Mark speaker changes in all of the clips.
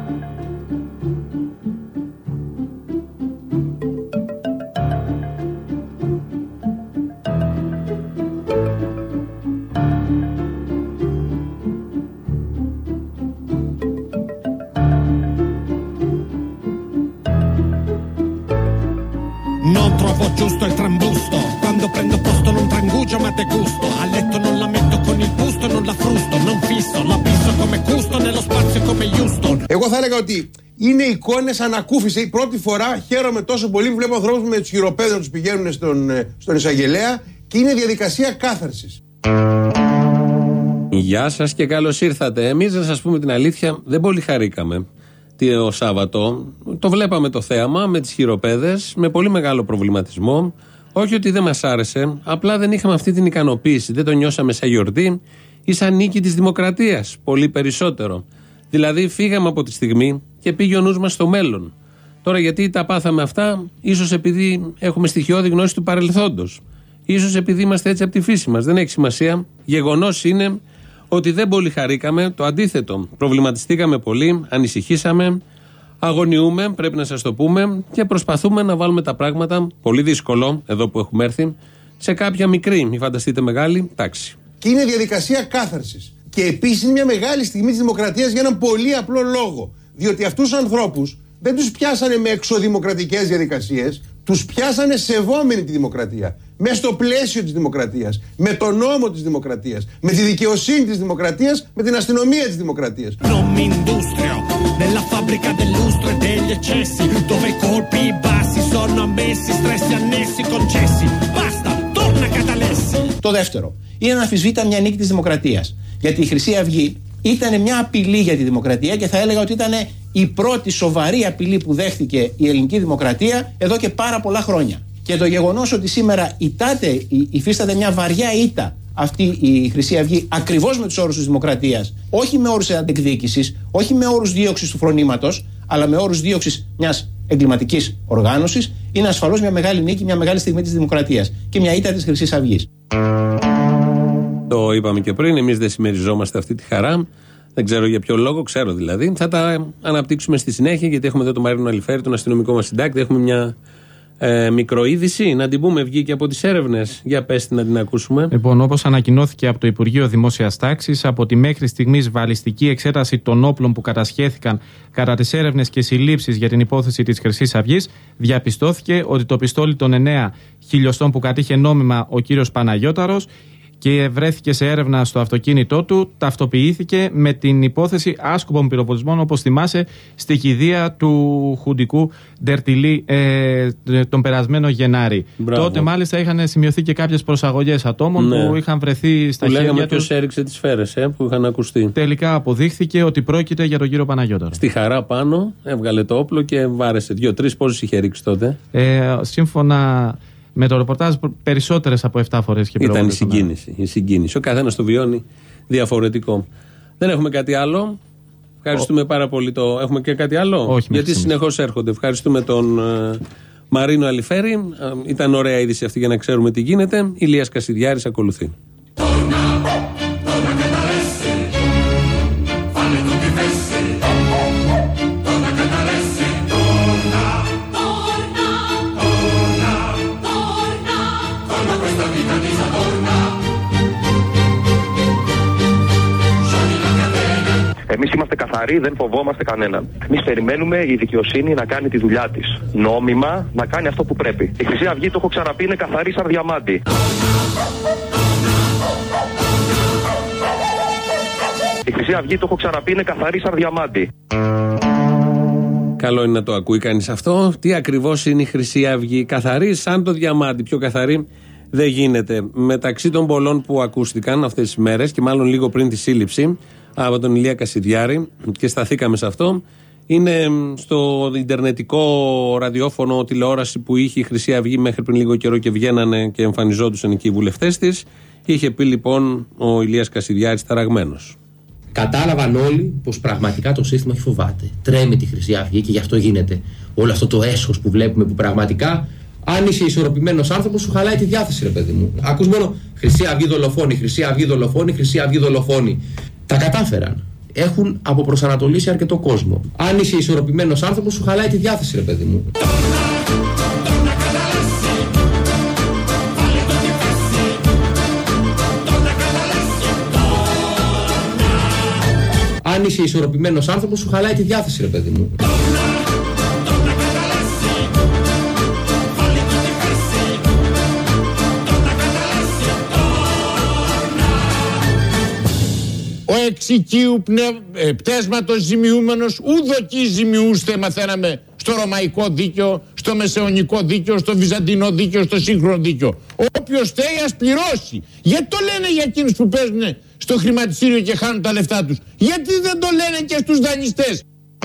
Speaker 1: Non trovo giusto il trambusto, quando prendo posto non trangugio ma degusto, a letto non la metto con il busto, non la frusto, non fisso, la pisso come Custo, nello spazio come Houston.
Speaker 2: Εγώ θα έλεγα ότι είναι εικόνες ανακούφιση. Πρώτη φορά χαίρομαι τόσο πολύ που βλέπω ανθρώπους με τους χειροπέδες να τους πηγαίνουν στον εισαγγελέα και είναι διαδικασία κάθαρσης.
Speaker 3: Γεια σας και καλώς ήρθατε. Εμείς, να σας πούμε την αλήθεια, δεν πολύ χαρήκαμε το Σάββατο. Το βλέπαμε το θέαμα με τις χειροπέδες, με πολύ μεγάλο προβληματισμό. Όχι ότι δεν μας άρεσε, απλά δεν είχαμε αυτή την ικανοποίηση. Δεν το νιώσαμε σαν γιορτή ή σαν νίκη της δημοκρατίας. Πολύ περισσότερο. Δηλαδή, φύγαμε από τη στιγμή και πήγε ο νους μας στο μέλλον. Τώρα, γιατί τα πάθαμε αυτά, ίσως επειδή έχουμε στοιχειώδη γνώση του παρελθόντος. Ίσως επειδή είμαστε έτσι από τη φύση μας. Δεν έχει σημασία. Γεγονός είναι ότι δεν πολύ χαρήκαμε, το αντίθετο. Προβληματιστήκαμε πολύ, ανησυχήσαμε, αγωνιούμε, πρέπει να σας το πούμε, και προσπαθούμε να βάλουμε τα πράγματα, πολύ δύσκολο, εδώ που έχουμε έρθει, σε κάποια μικρή, μη φανταστείτε μεγάλη, τάξη.
Speaker 2: Και είναι διαδικασία κάθαρσης. Και επίσης είναι μια μεγάλη στιγμή της δημοκρατίας για έναν πολύ απλό λόγο. Διότι αυτούς τους ανθρώπους δεν τους πιάσανε με εξωδημοκρατικές διαδικασίες, τους πιάσανε σεβόμενοι τη δημοκρατία. Μέσα στο πλαίσιο της δημοκρατίας, με τον νόμο της δημοκρατίας, με τη δικαιοσύνη της δημοκρατίας, με την αστυνομία της δημοκρατίας.
Speaker 1: Nella fabbrica del lustro e degli eccessi, dove i colpi bassi sono ammessi, stressi annessi concessi. Basta, torna Catalessi.
Speaker 4: Το δεύτερο είναι να αμφισβήτα μια νίκη της δημοκρατίας. Γιατί η Χρυσή Αυγή ήταν μια απειλή για τη δημοκρατία και θα έλεγα ότι ήταν η πρώτη σοβαρή απειλή που δέχτηκε η ελληνική δημοκρατία εδώ και πάρα πολλά χρόνια. Και το γεγονός ότι σήμερα υφίσταται μια βαριά ήττα αυτή η Χρυσή Αυγή ακριβώς με τους όρους της δημοκρατίας, όχι με όρους αντεκδίκησης, όχι με όρους δίωξης του φρονήματος, αλλά με όρους δίωξης μιας εγκληματικής οργάνωσης, είναι ασφαλώς μια μεγάλη νίκη, μια μεγάλη στιγμή της δημοκρατίας και μια ήττα της Χρυσής Αυγής.
Speaker 3: Το είπαμε και πριν, εμείς δεν συμμεριζόμαστε αυτή τη χαρά. Δεν ξέρω για ποιο λόγο, ξέρω δηλαδή. Θα τα αναπτύξουμε στη συνέχεια, γιατί έχουμε εδώ τον Μαρίνο Αλιφέρη, τον αστυνομικό μας συντάκτη. Έχουμε μια μικροείδηση, να την πούμε, βγήκε από τις έρευνες. Για πέστε να την ακούσουμε.
Speaker 5: Λοιπόν, όπως ανακοινώθηκε από το Υπουργείο Δημόσιας Τάξης, από τη μέχρι στιγμής βαλιστική εξέταση των όπλων που κατασχέθηκαν κατά τις έρευνες και συλλήψεις για την υπόθεση της Χρυσής Αυγής, διαπιστώθηκε ότι το πιστόλι των 9 χιλιοστών που κατήχε νόμιμα ο κύριος Παναγιώταρος και βρέθηκε σε έρευνα στο αυτοκίνητό του, ταυτοποιήθηκε με την υπόθεση άσκοπων πυροβολισμών, όπως θυμάσαι, στη κηδεία του χουντικού Ντερτιλή τον περασμένο Γενάρη.
Speaker 3: Μπράβο.
Speaker 5: Τότε μάλιστα είχαν σημειωθεί και κάποιες προσαγωγές ατόμων που είχαν βρεθεί στα χέρια τους.
Speaker 3: Λέγαμε ποιος έριξε τις σφαίρες που είχαν ακουστεί.
Speaker 5: Τελικά αποδείχθηκε ότι πρόκειται για τον κύριο Παναγιώταρο.
Speaker 3: Στη χαρά πάνω έβγαλε το όπλο και βάρεσε 2-3. Πόσους είχε ρίξει τότε?
Speaker 5: Σύμφωνα με το ρεπορτάζ, περισσότερες από 7 φορές.
Speaker 3: Ήταν η συγκίνηση. Ο καθένας το βιώνει διαφορετικό. Δεν έχουμε κάτι άλλο. Ευχαριστούμε πάρα πολύ. Έχουμε και κάτι άλλο?
Speaker 5: Όχι,
Speaker 3: γιατί συνεχώς έρχονται. Ευχαριστούμε τον Μαρίνο Αλιφέρη. Ήταν ωραία είδηση αυτή για να ξέρουμε τι γίνεται. Ηλίας Κασιδιάρης ακολουθεί.
Speaker 6: Εμείς είμαστε καθαροί, δεν φοβόμαστε κανέναν. Εμείς περιμένουμε η δικαιοσύνη να κάνει τη δουλειά της. Νόμιμα, να κάνει αυτό που πρέπει. Η Χρυσή Αυγή, το έχω ξαναπεί, είναι καθαρή σαν διαμάντι. Η Χρυσή Αυγή, το έχω ξαναπεί, είναι καθαρή σαν διαμάντι.
Speaker 3: Καλό είναι να το ακούει κανείς αυτό. Τι ακριβώς είναι η Χρυσή Αυγή? Καθαρή σαν το διαμάντι. Πιο καθαρή δεν γίνεται. Μεταξύ των πολλών που ακούστηκαν αυτές τις μέρες, και μάλλον λίγο πριν τη σύλληψη από τον Ηλία Κασιδιάρη, και σταθήκαμε σε αυτό, είναι στο ιντερνετικό ραδιόφωνο τηλεόραση που είχε η Χρυσή Αυγή μέχρι πριν λίγο καιρό και βγαίνανε και εμφανιζόντουσαν εκεί οι βουλευτές της. Είχε πει λοιπόν ο Ηλίας Κασιδιάρης ταραγμένος.
Speaker 4: Κατάλαβαν όλοι πως πραγματικά το σύστημα έχει φοβάται. Τρέμει τη Χρυσή Αυγή και γι' αυτό γίνεται όλο αυτό το έσχος που βλέπουμε, που πραγματικά, αν είσαι ισορροπημένος άνθρωπος, σου χαλάει τη διάθεση, ρε παιδί μου. Ακούς μόνο Χρυσή Αυγή δολοφόνη, Χρυσή Αυγή δολοφόνη, Χρυσή Αυγή δολοφόνη. Τα κατάφεραν.
Speaker 7: έχουν αποπροσανατολίσει αρκετό κόσμο. Αν είσαι ισορροπημένος άνθρωπος, σου χαλάει τη διάθεση, ρε παιδί μου. Αν είσαι ισορροπημένος άνθρωπος, σου χαλάει τη διάθεση, ρε παιδί μου.
Speaker 8: Ο εξοικείου πτέσματος ζημιούμενος ουδοκεί ζημιούστε, μαθαίναμε στο ρωμαϊκό δίκαιο, στο μεσαιωνικό δίκαιο, στο βυζαντινό δίκαιο, στο σύγχρονο δίκαιο. Όποιος θέλει ας πληρώσει. Γιατί το λένε για εκείνους που παίζουν στο χρηματιστήριο και χάνουν τα λεφτά τους? Γιατί δεν το λένε και στους δανειστές?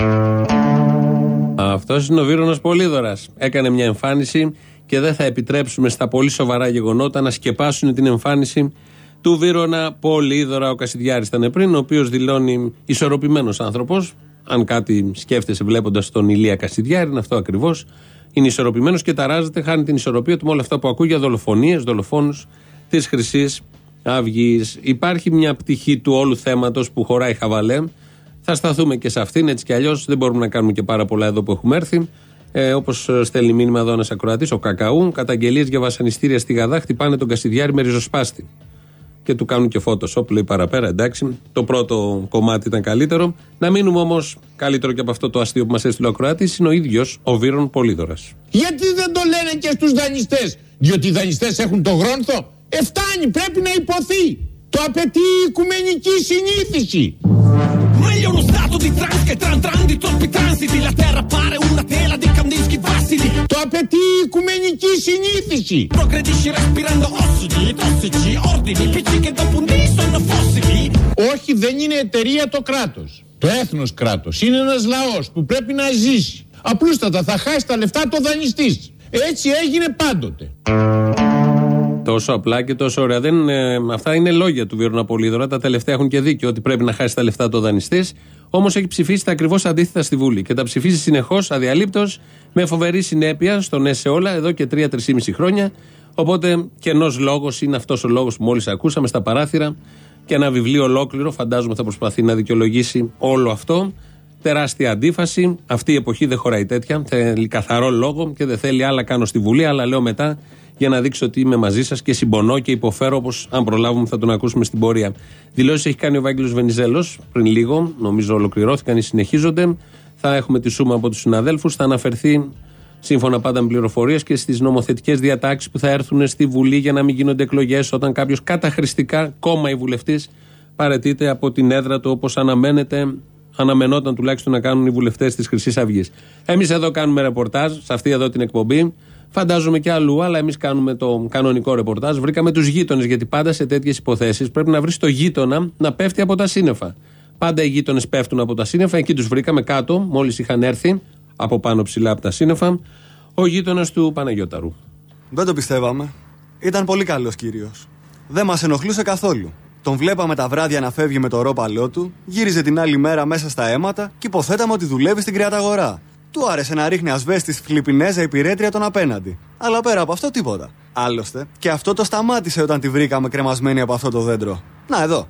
Speaker 3: Αυτός είναι ο Βύρονας Πολύδωρας. Έκανε μια εμφάνιση και δεν θα επιτρέψουμε στα πολύ σοβαρά γεγονότα να σκεπάσουν την εμφάνιση του Βύρονα Πολύδωρα. Ο Κασιδιάρης ήταν πριν, ο οποίος δηλώνει ισορροπημένος άνθρωπος. Αν κάτι σκέφτεσαι βλέποντας τον Ηλία Κασιδιάρη, είναι αυτό ακριβώς. Είναι ισορροπημένος και ταράζεται, χάνει την ισορροπία του με όλα αυτά που ακούει για δολοφονίες, δολοφόνους της Χρυσής Αυγής. Υπάρχει μια πτυχή του όλου θέματος που χωράει χαβαλέ. Θα σταθούμε και σε αυτήν, έτσι κι αλλιώς δεν μπορούμε να κάνουμε και πάρα πολλά εδώ που έχουμε έρθει. Όπως στέλνει μήνυμα εδώ ένας ακροατής, ο Κακαού, καταγγελίες για βασανιστήρια στη Γαδά χτυπάνε τον Κασιδιάρη με ριζοσπάστη. Και του κάνουν και Photoshop, λέει παραπέρα, εντάξει. Το πρώτο κομμάτι ήταν καλύτερο. Να μείνουμε όμως καλύτερο και από αυτό το αστείο που μας έστειλε ο ακροατής, είναι ο ίδιος ο Βύρον Πολύδωρας.
Speaker 8: Γιατί δεν το lene και στους δανειστές? Διότι οι δανειστές έχουν το γρόνθο. Φτάνει, πρέπει να υποθεί. Το απαιτεί η οικουμενική συνήθιση.
Speaker 1: Meglio uno stato di trans che tran di troppi transiti. La terra pare una tela di Kandinsky vassili.
Speaker 8: Το απαιτεί η οικουμενική συνήθιση.
Speaker 1: Progredisci respirando ossidi, tossici, ordini, picci che dopo un dì sono fossili.
Speaker 8: Όχι, δεν είναι εταιρεία το κράτος. Το έθνος κράτος. Είναι ένας λαός που πρέπει να ζήσει. Απλούστατα θα χάσει τα λεφτά το δανειστής. Έτσι έγινε πάντοτε.
Speaker 3: Τόσο απλά και τόσο ωραία. Αυτά είναι λόγια του Βύρονα Πολύδωρα. Τα τελευταία έχουν και δίκιο ότι πρέπει να χάσει τα λεφτά το δανειστής. Όμως έχει ψηφίσει τα ακριβώς αντίθετα στη Βουλή. Και τα ψηφίζει συνεχώς, αδιαλείπτως, με φοβερή συνέπεια στο ναι σε όλα, εδώ και 3-3,5 χρόνια. Οπότε κενός λόγος είναι αυτός ο λόγος που μόλις ακούσαμε στα παράθυρα. Και ένα βιβλίο ολόκληρο, φαντάζομαι, θα προσπαθεί να δικαιολογήσει όλο αυτό. Τεράστια αντίφαση. Αυτή η εποχή δεν χωράει τέτοια. Θέλει καθαρό λόγο και δεν θέλει άλλα κάνω στη Βουλή, αλλά λέω μετά για να δείξω ότι είμαι μαζί σας και συμπονώ και υποφέρω, όπως αν προλάβουμε θα τον ακούσουμε στην πορεία. Δηλώσεις έχει κάνει ο Ευάγγελος Βενιζέλος πριν λίγο, νομίζω ολοκληρώθηκαν ή συνεχίζονται. Θα έχουμε τη σούμα από τους συναδέλφους, θα αναφερθεί σύμφωνα πάντα με πληροφορίες και στις νομοθετικές διατάξεις που θα έρθουν στη Βουλή για να μην γίνονται εκλογές όταν κάποιος καταχρηστικά, κόμμα ή βουλευτής, παραιτείται από την έδρα του όπως αναμενόταν τουλάχιστον να κάνουν οι βουλευτές της Χρυσής Αυγής. Εμείς εδώ κάνουμε ρεπορτάζ, σε αυτή εδώ την εκπομπή. Φαντάζομαι και αλλού, αλλά εμείς κάνουμε το κανονικό ρεπορτάζ. Βρήκαμε τους γείτονες, γιατί πάντα σε τέτοιες υποθέσεις πρέπει να βρεις το γείτονα να πέφτει από τα σύννεφα. Πάντα οι γείτονες πέφτουν από τα σύννεφα, εκεί τους βρήκαμε κάτω, μόλις είχαν έρθει από πάνω ψηλά από τα σύννεφα, ο γείτονας του Παναγιώταρου.
Speaker 9: Δεν το πιστεύαμε. Ήταν πολύ καλός κύριος. Δεν μας ενοχλούσε καθόλου. Τον βλέπαμε τα βράδια να φεύγει με το ρόπαλό του, γύριζε την άλλη μέρα μέσα στα αίματα και υποθέταμε ότι δουλεύει στην κρεαταγορά. Του άρεσε να ρίχνει ασβέστη στη Φιλιππινέζα υπηρέτρια τον απέναντι. Αλλά πέρα από αυτό τίποτα. Άλλωστε, και αυτό το σταμάτησε όταν τη βρήκαμε κρεμασμένη από αυτό το δέντρο. Να εδώ.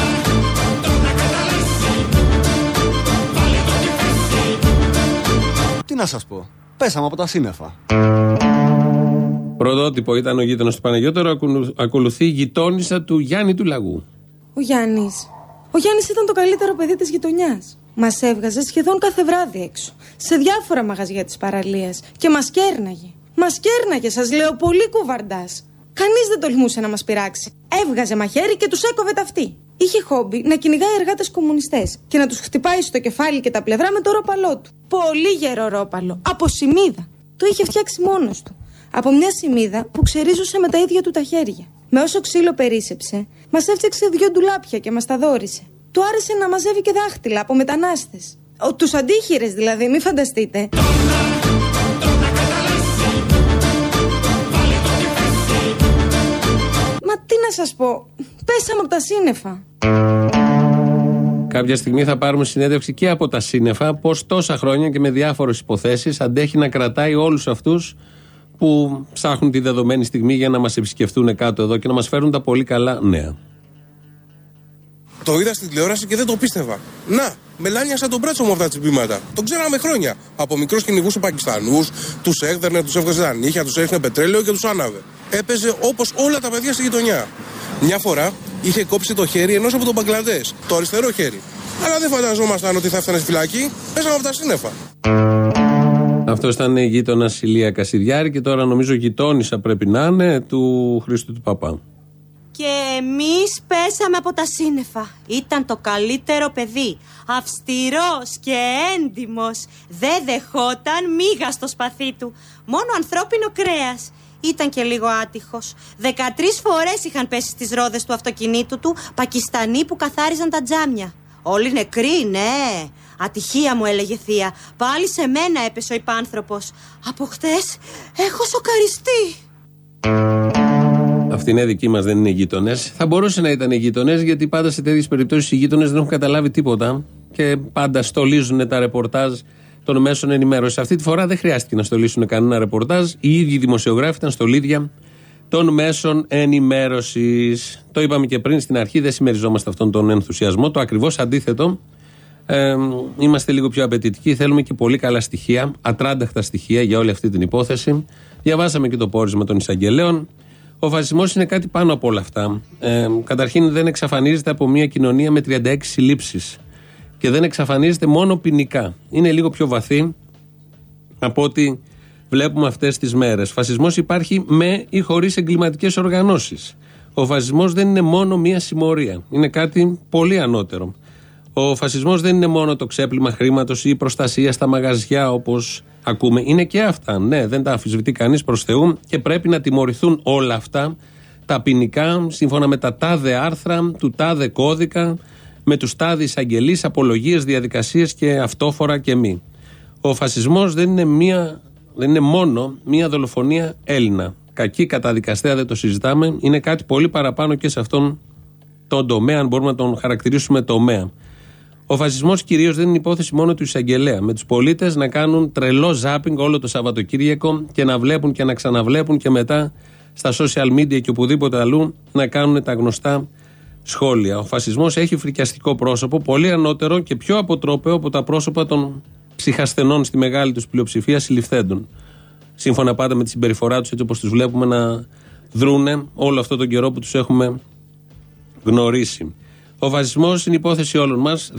Speaker 9: Τι να σας πω. Πέσαμε από τα σύννεφα.
Speaker 3: Πρωτότυπο ήταν ο γείτονας του Παναγιώταρου, ακολουθεί η γειτόνισσα του Γιάννη του Λαγού.
Speaker 10: Ο Γιάννης ήταν το καλύτερο παιδί της γειτονιάς. Μας έβγαζε σχεδόν κάθε βράδυ έξω, σε διάφορα μαγαζιά της παραλίας και μας κέρναγε. Μας κέρναγε, σας λέω, πολύ κουβαρντάς. Κανείς δεν τολμούσε να μας πειράξει. Έβγαζε μαχαίρι και τους έκοβε ταυτί. Είχε χόμπι να κυνηγάει εργάτες κομμουνιστές και να τους χτυπάει στο κεφάλι και τα πλευρά με το ρόπαλό του. Πολύ γερό ρόπαλο, από σιμίδα. Το είχε φτιάξει μόνος του. Από μια σιμίδα που ξερίζωσε με τα ίδια του τα χέρια. Με όσο ξύλο περίσσεψε, μας έφτιαξε 2 ντουλάπια και μας τα δώρισε. Του άρεσε να μαζεύει και δάχτυλα από μετανάστες. Τους αντίχειρες δηλαδή, μη φανταστείτε. Μα τι να σας πω, πέσαμε από τα σύννεφα.
Speaker 3: Κάποια στιγμή θα πάρουμε συνέντευξη και από τα σύννεφα, πως τόσα χρόνια και με διάφορες υποθέσεις αντέχει να κρατάει όλους αυτούς που ψάχνουν τη δεδομένη στιγμή για να μας επισκεφτούν κάτω εδώ και να μας φέρουν τα πολύ καλά νέα.
Speaker 11: Το είδα στην τηλεόραση και δεν το πίστευα. Να, μελάνιασα τον μπράτσο μου αυτά τα τσιμπήματα. Τον ξέραμε χρόνια. Από μικρός κυνηγούσε Πακιστανούς, τους έκδερνε, τους έβγαζε τα νύχια, τους έριχνε πετρέλαιο και τους άναβε. Έπαιζε όπως όλα τα παιδιά στη γειτονιά. Μια φορά είχε κόψει το χέρι ενός από τον Μπαγκλαντές, το αριστερό χέρι. Αλλά δεν φανταζόμασταν ότι θα έφτανε στη φυλακή, πέσαμε από τα σύννεφα.
Speaker 3: Αυτό ήταν η γείτονας Ηλία Κασιδιάρη και τώρα νομίζω γειτόνισσα πρέπει να είναι του Χρήστου του Παπά.
Speaker 12: Και εμείς πέσαμε από τα σύννεφα. Ήταν το καλύτερο παιδί. Αυστηρός και έντιμος. Δεν δεχόταν μίγα στο σπαθί του. Μόνο ανθρώπινο κρέας. Ήταν και λίγο άτυχος. 13 φορές είχαν πέσει στις ρόδες του αυτοκινήτου του Πακιστανοί που καθάριζαν τα τζάμια. Όλοι νεκροί, ναι. Ατυχία, μου έλεγε θεία. Πάλι σε μένα έπεσε ο υπάνθρωπος. Από χτες έχω σοκαριστεί.
Speaker 3: Αυτοί είναι δικοί μας, δεν είναι γείτονες. Θα μπορούσε να ήταν γείτονες, γιατί πάντα σε τέτοιες περιπτώσεις οι γείτονες δεν έχουν καταλάβει τίποτα και πάντα στολίζουν τα ρεπορτάζ των μέσων ενημέρωσης. Αυτή τη φορά δεν χρειάστηκε να στολίσουν κανένα ρεπορτάζ. Οι ίδιοι δημοσιογράφοι ήταν στολίδια των μέσων ενημέρωσης. Το είπαμε και πριν στην αρχή, δεν συμμεριζόμαστε αυτόν τον ενθουσιασμό. Το ακριβώς αντίθετο. Είμαστε λίγο πιο απαιτητικοί. Θέλουμε και πολύ καλά στοιχεία, ατράνταχτα στοιχεία για όλη αυτή την υπόθεση. Διαβάσαμε και το πόρισμα των εισαγγελέων. Ο φασισμός είναι κάτι πάνω από όλα αυτά. Καταρχήν δεν εξαφανίζεται από μια κοινωνία με 36 συλλήψεις. Και δεν εξαφανίζεται μόνο ποινικά. Είναι λίγο πιο βαθύ από ό,τι βλέπουμε αυτές τις μέρες. Φασισμός υπάρχει με ή χωρίς εγκληματικές οργανώσεις. Ο φασισμός δεν είναι μόνο μια συμμορία. Είναι κάτι πολύ ανώτερο. Ο φασισμός δεν είναι μόνο το ξέπλυμα χρήματος ή η προστασία στα μαγαζιά όπως ακούμε. Είναι και αυτά. Ναι, δεν τα αμφισβητεί κανείς προς Θεού και πρέπει να τιμωρηθούν όλα αυτά τα ποινικά σύμφωνα με τα τάδε άρθρα του τάδε κώδικα, με τους τάδε εισαγγελείς, απολογίες, διαδικασίες και αυτόφορα και μη. Ο φασισμός δεν είναι μόνο μία δολοφονία Έλληνα. Κακή καταδικαστέα, δεν το συζητάμε. Είναι κάτι πολύ παραπάνω και σε αυτόν τον τομέα, αν μπορούμε να τον χαρακτηρίσουμε τομέα. Ο φασισμός κυρίως δεν είναι υπόθεση μόνο του εισαγγελέα. Με τους πολίτες να κάνουν τρελό ζάπινγκ όλο το Σαββατοκύριακο και να βλέπουν και να ξαναβλέπουν και μετά στα social media και οπουδήποτε αλλού να κάνουν τα γνωστά σχόλια. Ο φασισμός έχει φρικιαστικό πρόσωπο, πολύ ανώτερο και πιο αποτρόπαιο από τα πρόσωπα των ψυχασθενών στη μεγάλη τους πλειοψηφία συλληφθέντων. Σύμφωνα πάντα με τη συμπεριφορά τους, έτσι όπως τους βλέπουμε να δρούνε όλο αυτό τον καιρό που τους έχουμε γνωρίσει. Ο φασισμός είναι υπόθεση όλων μας,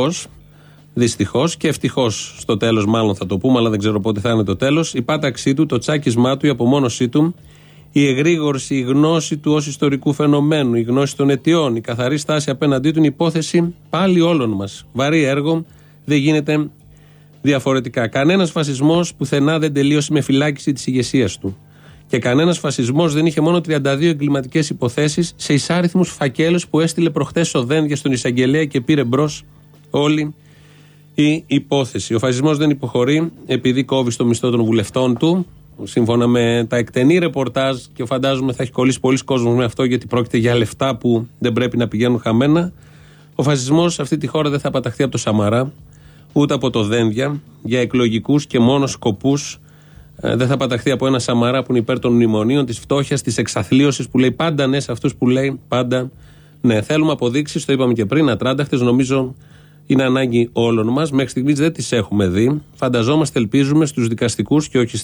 Speaker 3: δυστυχώς και ευτυχώς στο τέλος, μάλλον θα το πούμε, αλλά δεν ξέρω πότε θα είναι το τέλος. Η πάταξή του, το τσάκισμά του, η απομόνωσή του, η εγρήγορση, η γνώση του ως ιστορικού φαινομένου, η γνώση των αιτιών, η καθαρή στάση απέναντί του είναι υπόθεση πάλι όλων μας. Βαρύ έργο, δεν γίνεται διαφορετικά. Κανένας φασισμός πουθενά δεν τελείωσε με φυλάκιση της ηγεσίας του. Και κανένας φασισμός δεν είχε μόνο 32 εγκληματικές υποθέσεις σε εισάριθμους φακέλους που έστειλε προχτές ο Δένδια στον εισαγγελέα και πήρε μπρος όλη η υπόθεση. Ο φασισμός δεν υποχωρεί επειδή κόβει στο μισθό των βουλευτών του, σύμφωνα με τα εκτενή ρεπορτάζ, και φαντάζομαι θα έχει κολλήσει πολλοί κόσμος με αυτό, γιατί πρόκειται για λεφτά που δεν πρέπει να πηγαίνουν χαμένα. Ο φασισμός σε αυτή τη χώρα δεν θα παταχθεί από το Σαμαρά, ούτε από το Δένδια, για εκλογικούς και μόνο σκοπούς. Δεν θα παταχθεί από ένα Σαμαρά που είναι υπέρ των μνημονίων, της φτώχειας, της εξαθλίωσης, που λέει πάντα ναι σε αυτούς που λέει πάντα ναι. Θέλουμε αποδείξεις, το είπαμε και πριν, ατράνταχτες, νομίζω είναι ανάγκη όλων μας. Μέχρι στιγμής δεν τις έχουμε δει. Φανταζόμαστε, ελπίζουμε στους δικαστικούς και όχι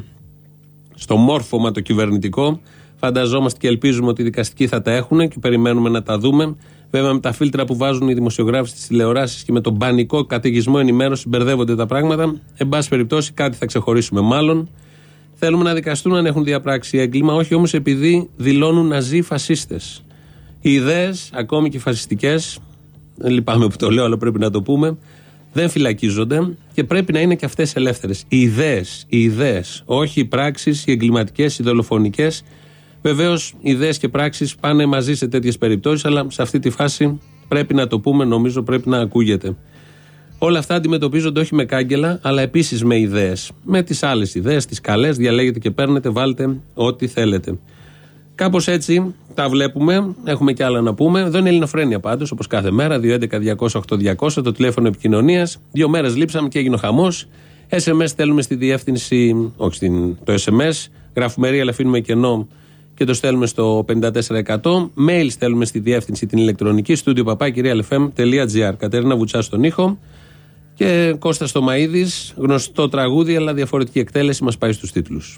Speaker 3: στο μόρφωμα το κυβερνητικό. Φανταζόμαστε και ελπίζουμε ότι οι δικαστικοί θα τα έχουν και περιμένουμε να τα δούμε. Βέβαια, με τα φίλτρα που βάζουν οι δημοσιογράφοι στις τηλεοράσεις και με τον πανικό καταιγισμό ενημέρωση μπερδεύονται τα πράγματα. Εν πάση περιπτώσει, κάτι θα ξεχωρίσουμε μάλλον. Θέλουμε να δικαστούν αν έχουν διαπράξει έγκλημα, όχι όμως επειδή δηλώνουν ναζί φασίστες. Οι ιδέες, ακόμη και φασιστικές, λυπάμαι που το λέω, αλλά πρέπει να το πούμε, δεν φυλακίζονται και πρέπει να είναι και αυτές ελεύθερες. Οι ιδέες, όχι οι πράξεις, οι εγκληματικές, οι δολοφονικές. Βεβαίως, ιδέες και πράξεις πάνε μαζί σε τέτοιες περιπτώσεις, αλλά σε αυτή τη φάση πρέπει να το πούμε, νομίζω πρέπει να ακούγεται. Όλα αυτά αντιμετωπίζονται όχι με κάγκελα, αλλά επίσης με ιδέες. Με τις άλλες ιδέες, τις καλές, διαλέγετε και παίρνετε, βάλτε ό,τι θέλετε. Κάπως έτσι τα βλέπουμε, έχουμε και άλλα να πούμε. Εδώ είναι Ελληνοφρένεια πάντως, όπως κάθε μέρα, 211-200-8200, το τηλέφωνο επικοινωνίας. 2 μέρες λείψαμε και έγινε ο χαμός. SMS στέλνουμε στη διεύθυνση, όχι το SMS, γραφουμε ρί, αλλά αφήνουμε κενό και το στέλνουμε στο 54%. Mail στέλνουμε στη διεύθυνση την ηλεκτρονική studio@realfm.gr. Κατερίνα Βουτσά στον ήχο και Κώστας Τομαΐδης, γνωστό τραγούδι αλλά διαφορετική εκτέλεση, μας πάει στους τίτλους.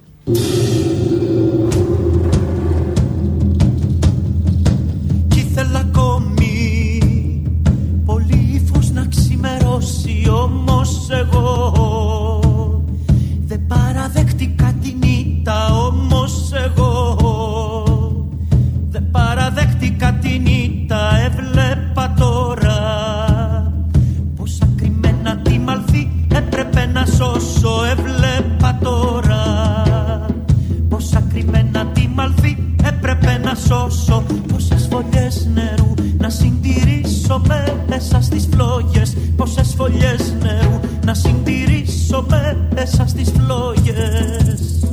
Speaker 13: Κι ήθελα ακόμη πολύ φως να ξημερώσει, όμως εγώ δεν παραδέχτηκα την ήττα, όμως εγώ δεν παραδέχτηκα την ήττα. Έβλεπα τώρα πόσα κρυμμένα τη μαλφή έπρεπε να σώσω. Έβλεπα τώρα πόσα κρυμμένα τη μαλφή έπρεπε να σώσω. Πόσες φωλιές νερού να συντηρήσω μέσα στις φλόγες. Πόσες φωλιές νερού να συντηρήσω μέσα στις φλόγες.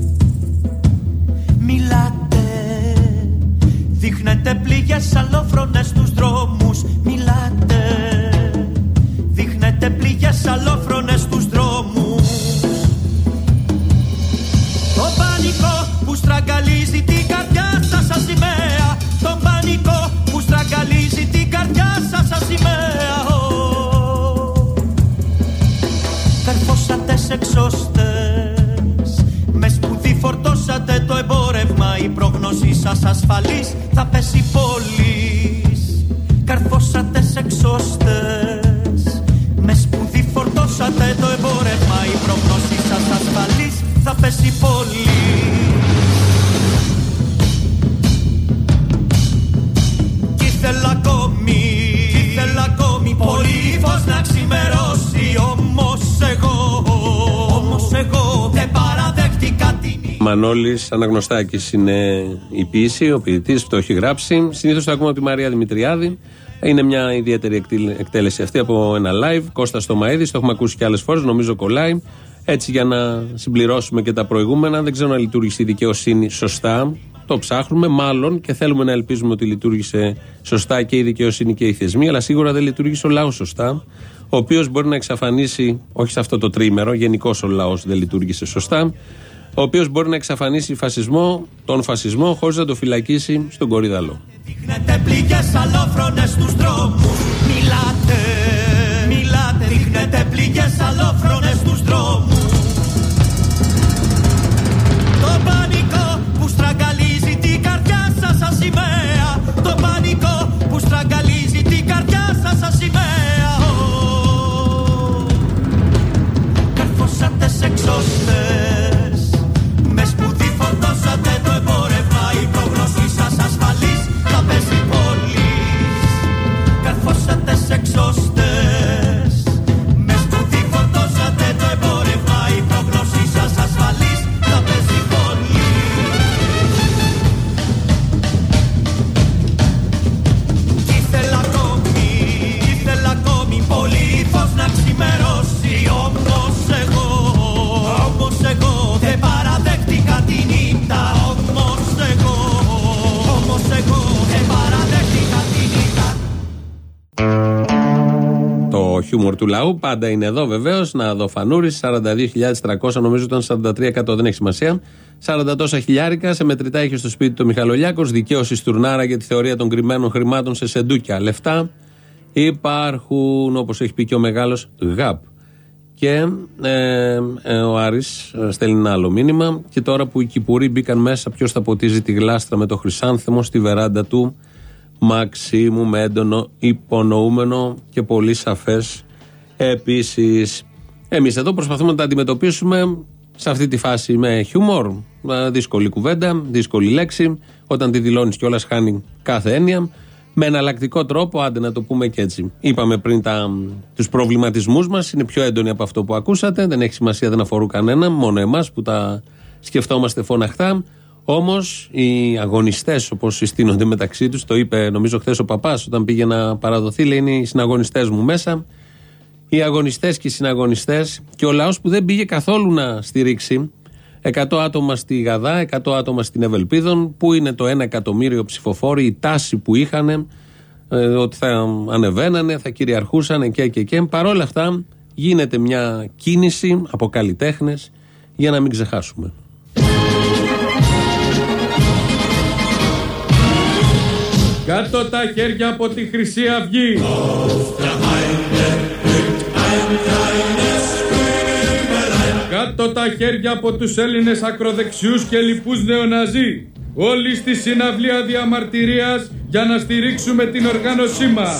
Speaker 13: Μιλάτε, δείχνετε πληγές αλόφρονες στους δρόμους. Μιλάτε, δείχνετε πληγές αλόφρονες στους δρόμους. Το πανικό που στραγγαλίζει την καρδιά σας σαν σημαία. Το πανικό που στραγγαλίζει την καρδιά σας σαν σημαία. Καρφώσατε σε εξώστες, με σπουδή φορτώσατε το εμπόρευμα. Η πρόγνωσή σας ασφαλής θα πέσει πόλης. Καρφώσατε σε εξώστες, με σπουδή φορτώσατε το εμπόρευμα. Η πρόγνωσή σας ασφαλής θα πέσει πόλης. Κι ήθελα ακόμη πολύ φως να ξημερώσει, όμως εγώ δεν παραδέχτηκα την...
Speaker 3: Μανώλης Αναγνωστάκης είναι η ποίηση, ο ποιητής που το έχει γράψει. Συνήθως το ακούμε από τη Μαρία Δημητριάδη. Είναι μια ιδιαίτερη εκτέλεση αυτή από ένα live. Κώστας Τομαΐδης, το έχουμε ακούσει και άλλες φορές, νομίζω κολλάει. Έτσι για να συμπληρώσουμε και τα προηγούμενα. Δεν ξέρω να λειτουργήσει η δικαιοσύνη σωστά. Το ψάχνουμε, μάλλον, και θέλουμε να ελπίζουμε ότι λειτουργήσε σωστά και η δικαιοσύνη και οι θεσμοί, αλλά σίγουρα δεν λειτουργήσε ο λαός σωστά, ο οποίος μπορεί να εξαφανίσει, όχι σε αυτό το τρίμερο, γενικώς ο λαός δεν λειτουργήσε σωστά, ο οποίος μπορεί να εξαφανίσει τον φασισμό, χωρίς να το φυλακίσει στον Κορυδαλό.
Speaker 13: Δείχνετε πληγές αλόφρονες στους δρόμους. Μιλάτε, δείχνετε πληγές αλόφρονες στους δρόμους. Το πανικό που στραγγαλίζει την καρδιά σας σαν σημαία. Το πανικό που στραγγαλίζει την καρδιά σας σαν σημαία. Καρφώσατε σε εξώστες, με σπουδή φορτώσατε το εμπόρευμα. Η πρόγνωσή σας ασφαλής θα πέσει πόλης. Καρφώσατε σε εξώστες, με σπουδή φορτώσατε το εμπόρευμα. Η πρόγνωσή σας ασφαλής θα πέσει πόλης. Κι ήθελα ακόμη πολύ φως να ξημερώσει, όμως εγώ δεν παραδέχτηκα την ήττα. Όμως εγώ δεν παραδέχτηκα την ήττα.
Speaker 3: Το χιούμορ του λαού πάντα είναι εδώ, βεβαίως. Να δω Φανούρης, 42.300, νομίζω ήταν 43%, δεν έχει σημασία. 40 τόσα χιλιάρικα, σε μετρητά είχε στο σπίτι του Μιχαλολιάκος. Δικαίωση Στουρνάρα για τη θεωρία των κρυμμένων χρημάτων σε σεντούκια. Λεφτά υπάρχουν, όπως έχει πει και ο μεγάλος, ΓΑΠ. Και ο Άρης στέλνει ένα άλλο μήνυμα. Και τώρα που οι κυπουροί μπήκαν μέσα, ποιος θα ποτίζει τη γλάστρα με το χρυσάνθεμο στη βεράντα του Μαξίμου, με έντονο υπονοούμενο και πολύ σαφές επίσης. Εμείς εδώ προσπαθούμε να τα αντιμετωπίσουμε σε αυτή τη φάση με χιούμορ. Δύσκολη κουβέντα, δύσκολη λέξη. Όταν τη δηλώνεις κιόλας χάνει κάθε έννοια. Με εναλλακτικό τρόπο, άντε να το πούμε και έτσι. Είπαμε πριν τους προβληματισμούς μας, είναι πιο έντονοι από αυτό που ακούσατε. Δεν έχει σημασία, δεν αφορούν κανένα, μόνο εμάς που τα σκεφτόμαστε φωναχτά. Όμως οι αγωνιστές, όπως συστήνονται μεταξύ τους, το είπε νομίζω χθες ο Παπάς όταν πήγε να παραδοθεί, λέει είναι οι συναγωνιστές μου μέσα. Οι αγωνιστές και οι συναγωνιστές και ο λαός που δεν πήγε καθόλου να στηρίξει. 100 άτομα στη Γαδά, 100 άτομα στην Ευελπίδων, που είναι το 1 εκατομμύριο ψηφοφόροι, η τάση που είχαν, ότι θα ανεβαίνανε, θα κυριαρχούσαν και. Παρ' όλα αυτά γίνεται μια κίνηση από καλλιτέχνες για να μην ξεχάσουμε.
Speaker 14: Κάτω τα χέρια από τη Χρυσή Αυγή. Κάτω τα χέρια από τους Έλληνες ακροδεξιούς και λοιπούς νεοναζί. Όλοι στη συναυλία διαμαρτυρίας για να στηρίξουμε την οργάνωσή μας.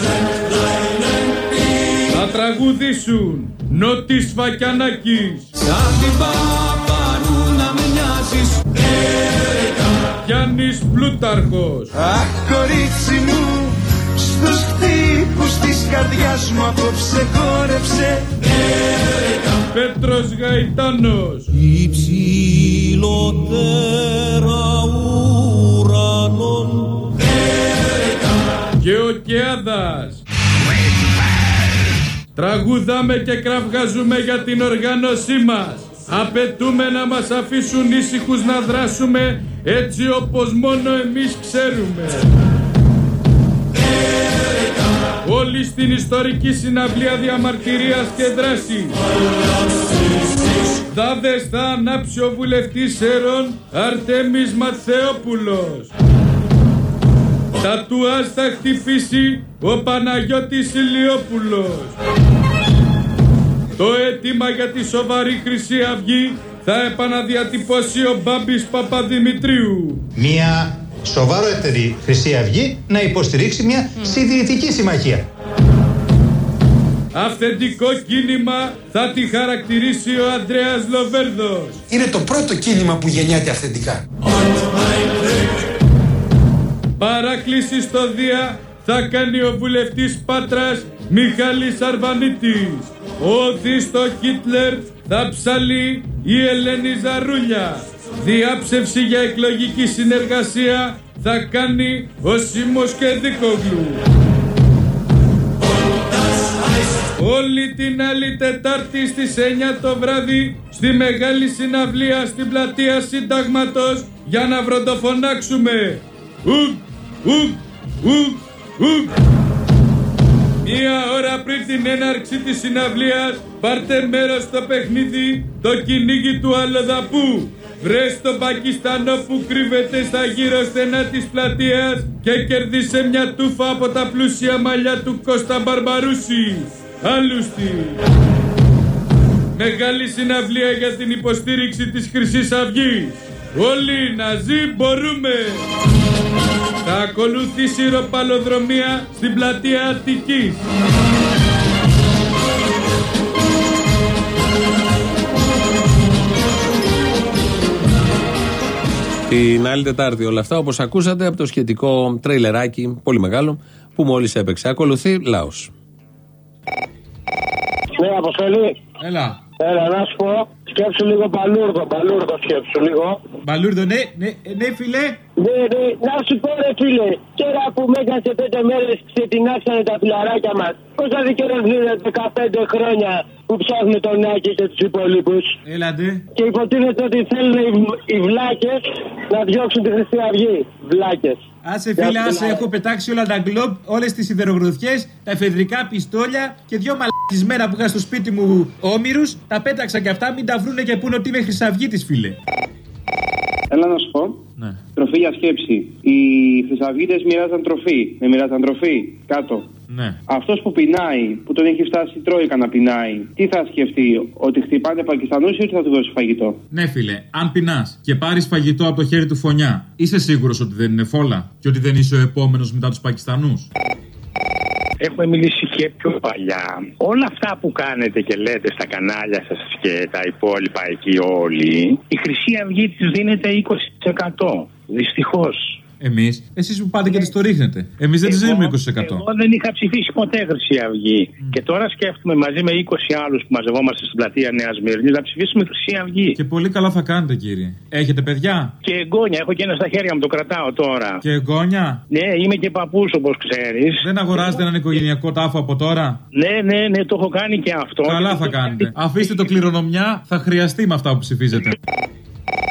Speaker 14: Θα τραγουδήσουν Νότης Φακιανάκης, σαν την Παπανού να με μοιάζεις, Γιάννης Πλούταρχος.
Speaker 13: Αχ, κορίτσι μου, στους χτύπους της καρδιάς μου απόψε χόρεψε,
Speaker 14: Πέτρος Γαϊτάνος,
Speaker 13: υψηλότερα ουρανών,
Speaker 14: και ο Κεάδας. Τραγουδάμε και κραυγάζουμε για την οργάνωσή μας. Απαιτούμε να μας αφήσουν ήσυχους να δράσουμε έτσι όπως μόνο εμείς ξέρουμε. Όλοι στην ιστορική συναυλία διαμαρτυρίας και δράσης. Δάδες θα ανάψει ο βουλευτής Σέρων Αρτέμις Ματθεόπουλος. Τατουάζ θα χτυπήσει ο Παναγιώτης Ηλιόπουλος. Το αίτημα για τη σοβαρή Χρυσή Αυγή θα επαναδιατυπώσει ο Μπάμπης Παπαδημητρίου.
Speaker 15: Μια σοβαρότερη Χρυσή Αυγή να υποστηρίξει μια συντηρητική συμμαχία.
Speaker 14: Αυθεντικό κίνημα θα τη χαρακτηρίσει ο Ανδρέας Λοβέρδος.
Speaker 16: Είναι το πρώτο κίνημα που γεννιάται αυθεντικά.
Speaker 14: Παράκληση στο Δία θα κάνει ο βουλευτής Πάτρας Μιχάλης Αρβανίτης. Όδη στο Χίτλερ θα ψαλεί η Ελένη Ζαρούλια. Διάψευση για εκλογική συνεργασία θα κάνει ο Σίμος Κεδίκογλου. Όλη την άλλη Τετάρτη στις 9 το βράδυ στη μεγάλη συναυλία στην πλατεία Συντάγματος για να βροντοφωνάξουμε. Ουκ, ουκ, ουκ, ουκ. Μία ώρα πριν την έναρξη της συναυλίας πάρτε μέρος στο παιχνίδι το κυνήγι του Αλλοδαπού. Βρες τον Πακιστανό που κρύβεται στα γύρω στενά της πλατείας και κερδίσε μια τούφα από τα πλούσια μαλλιά του Κώστα Μπαρμπαρούση. Άλλουστη. Μεγάλη συναυλία για την υποστήριξη της Χρυσής Αυγής. Όλοι να ζει μπορούμε. Θα ακολουθήσει ροπαλοδρομία στην πλατεία Αττικής.
Speaker 3: Την άλλη Τετάρτη όλα αυτά, όπως ακούσατε από το σχετικό τρέιλεράκι, πολύ μεγάλο, που μόλις έπαιξε. Ακολουθεί Λάος.
Speaker 17: Ναι, Αποστολή.
Speaker 3: Έλα.
Speaker 17: Έλα, να σου πω, σκέψου λίγο Μπαλούρδο σκέψου λίγο.
Speaker 5: Μπαλούρδο, ναι, φίλε.
Speaker 17: Ναι, να σου πω ρε φίλε, τώρα που μέγαν σε 5 μέρες ξετινάξανε τα φιλαράκια μας, πόσα δικαίωνα δίνετε 15 χρόνια που ψάχνουν τον Άκη και τους υπολείπους.
Speaker 5: Έλατε.
Speaker 17: Και υποτίθεται ότι θέλουν οι βλάκες να διώξουν τη Χρυσή Αυγή. Βλάκες.
Speaker 5: Άσε φίλε, έχω πετάξει όλα τα γκλόπ, όλες τις σιδερογροθιές, τα εφεδρικά πιστόλια και 2 μαλακισμένα που είχα στο σπίτι μου όμηρους. Τα πέταξα και αυτά, μην τα βρούνε και πούνε ότι είμαι Χρυσαυγίτης, φίλε.
Speaker 17: Έλα να σου πω.
Speaker 5: Ναι.
Speaker 17: Τροφή για σκέψη. Οι Χρυσαυγίτες μοιράζαν τροφή. Δεν μοιράζαν τροφή. Κάτω.
Speaker 5: Ναι.
Speaker 17: Αυτός που πεινάει, που τον έχει φτάσει η Τρόικα να πεινάει, τι θα σκεφτεί, ότι χτυπάνε Πακιστανούς ή ότι θα του δώσει φαγητό.
Speaker 5: Ναι, φίλε, αν πεινάς και πάρεις φαγητό από το χέρι του φωνιά, είσαι σίγουρος ότι δεν είναι φόλα και ότι δεν είσαι ο επόμενος μετά τους Πακιστανούς?
Speaker 18: Έχουμε μιλήσει και πιο παλιά. Όλα αυτά που κάνετε και λέτε στα κανάλια σας και τα υπόλοιπα εκεί όλοι, η Χρυσή Αυγή της δίνεται 20%. Δυστυχώς.
Speaker 5: Εμείς, εσείς που πάτε και τις το ρίχνετε. Εμείς δεν τις δίνουμε 20%.
Speaker 18: Εγώ δεν είχα ψηφίσει ποτέ Χρυσή Αυγή. Και τώρα σκέφτομαι μαζί με 20 άλλους που μαζευόμαστε στην πλατεία Νέας Μύρνης να ψηφίσουμε Χρυσή Αυγή.
Speaker 5: Και πολύ καλά θα κάνετε, κύριε. Έχετε παιδιά?
Speaker 18: Και εγγόνια, έχω και ένα στα χέρια μου, το κρατάω τώρα.
Speaker 5: Και εγγόνια?
Speaker 18: Ναι, είμαι και παππούς όπως ξέρεις.
Speaker 5: Δεν αγοράζετε έναν οικογενειακό τάφο από τώρα?
Speaker 18: Ναι, το έχω κάνει και αυτό.
Speaker 5: Καλά θα κάνετε. Αφήστε το κληρονομιά, θα χρειαστεί με αυτά που ψηφίζετε.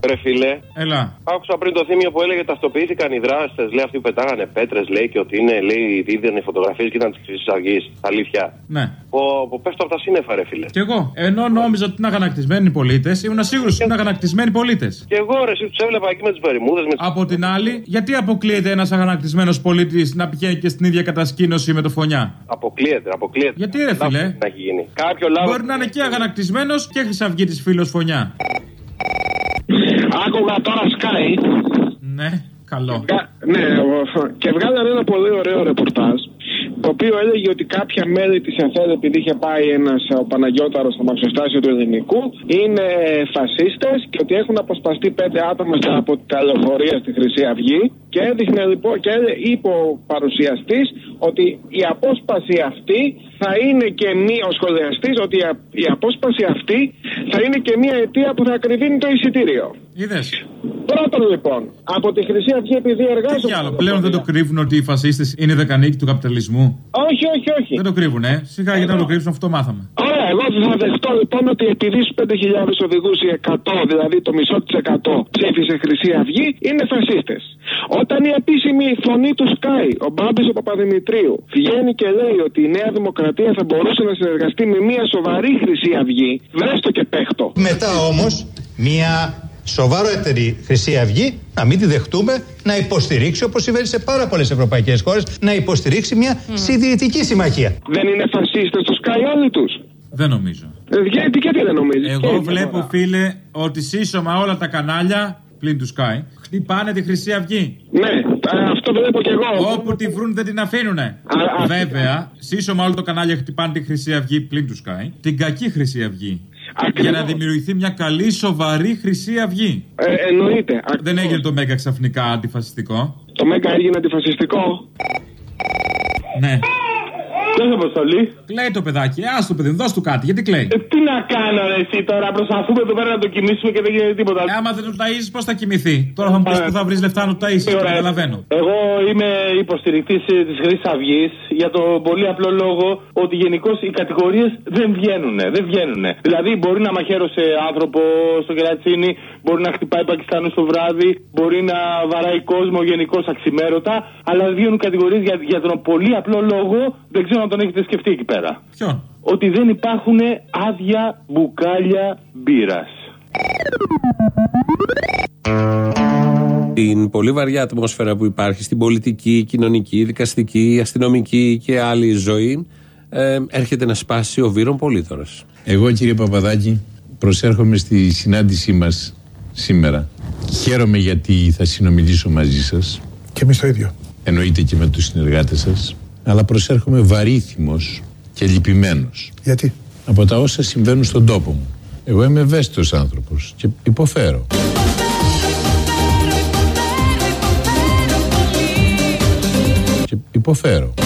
Speaker 19: Ρε φίλε.
Speaker 5: Έλα.
Speaker 19: Άκουσα πριν το θύμιο που έλεγε ταυτοποιήθηκαν οι δράστες. Λέει αυτοί που πετάγανε πέτρες. Λέει και ότι είναι. Λέει είδανε φωτογραφίες και ήταν της Χρυσής Αυγής. Αλήθεια.
Speaker 5: Ναι.
Speaker 19: Που πέφτω από τα σύννεφα, ρε φίλε.
Speaker 5: Κι εγώ. Ενώ νόμιζα ότι είναι αγανακτισμένοι οι πολίτες, ήμουν σίγουρος ότι είναι αγανακτισμένοι πολίτες.
Speaker 19: Και εγώ ρε, εσύ τους έβλεπα εκεί με τις βερμούδες.
Speaker 5: Από την άλλη, γιατί αποκλείεται ένας αγανακτισμένος πολίτης να πηγαίνει και στην ίδια κατασκήνωση με το Φωνιά?
Speaker 19: Αποκλείεται.
Speaker 5: Γιατί ρε φίλε?
Speaker 19: Να έχει γίνει.
Speaker 5: Μπορεί να είναι και αγανακτισμένος και Χρυσαυγίτης φίλος Φωνιά.
Speaker 20: Άκουγα τώρα Sky.
Speaker 5: Ναι, καλό.
Speaker 20: Ναι, και βγάλανε ένα πολύ ωραίο ρεπορτάζ, το οποίο έλεγε ότι κάποια μέλη της ΕΝΘΕΔ, επειδή είχε πάει ο Παναγιώταρος στο μαξοστάσιο του Ελληνικού, είναι φασίστες και ότι έχουν αποσπαστεί 5 άτομα από τα λεωφορεία στη Χρυσή Αυγή. Και έδειχνε λοιπόν, και είπε ο παρουσιαστής ότι η απόσπαση αυτή θα είναι και ο σχολιαστής, ότι η απόσπαση αυτή θα είναι και μια αιτία που θα ακριβίνει το εισιτήριο.
Speaker 5: Είδες.
Speaker 20: Πρώτον λοιπόν, από τη Χρυσή Αυγή, επειδή εργάζονται.
Speaker 5: Τι άλλο, πλέον δεν το κρύβουν ότι οι φασίστες είναι δεκανίκοι του καπιταλισμού?
Speaker 20: Όχι.
Speaker 5: Δεν το κρύβουν, Σιγά, γιατί να το κρύψουν, αυτό μάθαμε.
Speaker 20: Ωραία, εγώ θα δεχτώ λοιπόν ότι επειδή στους 5.000 οδηγούς οι 100, δηλαδή το μισό της 100 ψήφισε Χρυσή Αυγή, είναι φασίστες. Όταν η επίσημη φωνή του Sky, ο Μπάμπης ο Παπαδημητρίου, βγαίνει και λέει ότι η Νέα Δημοκρατία θα μπορούσε να συνεργαστεί με μια σοβαρή Χρυσή Αυγή, βρέστο και παίχτο.
Speaker 15: Μετά όμως, μια σοβαρότερη Χρυσή Αυγή, να μην τη δεχτούμε, να υποστηρίξει, όπως συμβαίνει σε πάρα πολλές ευρωπαϊκές χώρες, να υποστηρίξει μια συντηρητική συμμαχία.
Speaker 20: Δεν είναι φασίστες το Sky όλοι τους?
Speaker 5: Δεν νομίζω.
Speaker 20: Γιατί δεν νομίζεις?
Speaker 5: Εγώ βλέπω, φίλε, ότι σύσσωμα όλα τα κανάλια πλην του Sky χτυπάνε τη Χρυσή Αυγή.
Speaker 20: Ναι, αυτό βλέπω κι εγώ.
Speaker 5: Όπου τη βρουν δεν την αφήνουνε. Βέβαια, σύσσωμα όλα τα κανάλια χτυπάνε τη Χρυσή Αυγή πλην του Sky, την κακή Χρυσή Αυγή. Ακριβώς. Για να δημιουργηθεί μια καλή, σοβαρή Χρυσή Αυγή.
Speaker 20: Εννοείται.
Speaker 5: Δεν έγινε το Μέγκα ξαφνικά αντιφασιστικό.
Speaker 20: Το Μέγκα έγινε αντιφασιστικό.
Speaker 5: Ναι.
Speaker 20: Ποιος αποστολή?
Speaker 5: Κλαίει το παιδάκι, άστο παιδί, δώσ' του κάτι, γιατί κλαίει.
Speaker 20: Τι να κάνω ρε εσύ τώρα, προσπαθούμε εδώ πέρα να το κοιμήσουμε και δεν γίνεται τίποτα.
Speaker 5: Άμα δεν το ταΐζεις πώς θα κοιμηθεί? Τώρα θα μου πεις που θα βρεις λεφτά να το ταΐσεις, το καταλαβαίνω.
Speaker 20: Εγώ είμαι υποστηρικτής της Χρυσής Αυγής για το πολύ απλό λόγο ότι γενικώς οι κατηγορίες δεν βγαίνουν. Δηλαδή μπορεί να μαχαίρωσε άνθρωπο στο Κερατσίνι, μπορεί να χτυπάει Πακιστάνους το βράδυ, μπορεί να βαράει κόσμο γενικώς αξιμέρωτα, αλλά βγαίνουν κατηγορίες για τον πολύ απλό λόγο, δεν ξέρω αν τον έχετε σκεφτεί εκεί πέρα.
Speaker 5: Ποιον?
Speaker 20: Ότι δεν υπάρχουν άδεια μπουκάλια μπύρας.
Speaker 3: Την πολύ βαριά ατμόσφαιρα που υπάρχει στην πολιτική, κοινωνική, δικαστική, αστυνομική και άλλη ζωή, έρχεται να σπάσει ο Βύρον Πολύδωρας.
Speaker 8: Εγώ, κύριε Παπαδάκη, προσέρχομαι στη συνάντησή μας σήμερα. Χαίρομαι γιατί θα συνομιλήσω μαζί σας.
Speaker 11: Και εμείς το ίδιο.
Speaker 8: Εννοείται και με τους συνεργάτες σας. Αλλά προσέρχομαι βαρύθιμος και λυπημένος.
Speaker 11: Γιατί?
Speaker 8: Από τα όσα συμβαίνουν στον τόπο μου. Εγώ είμαι ευαίσθητος άνθρωπος και υποφέρω. Και υποφέρω.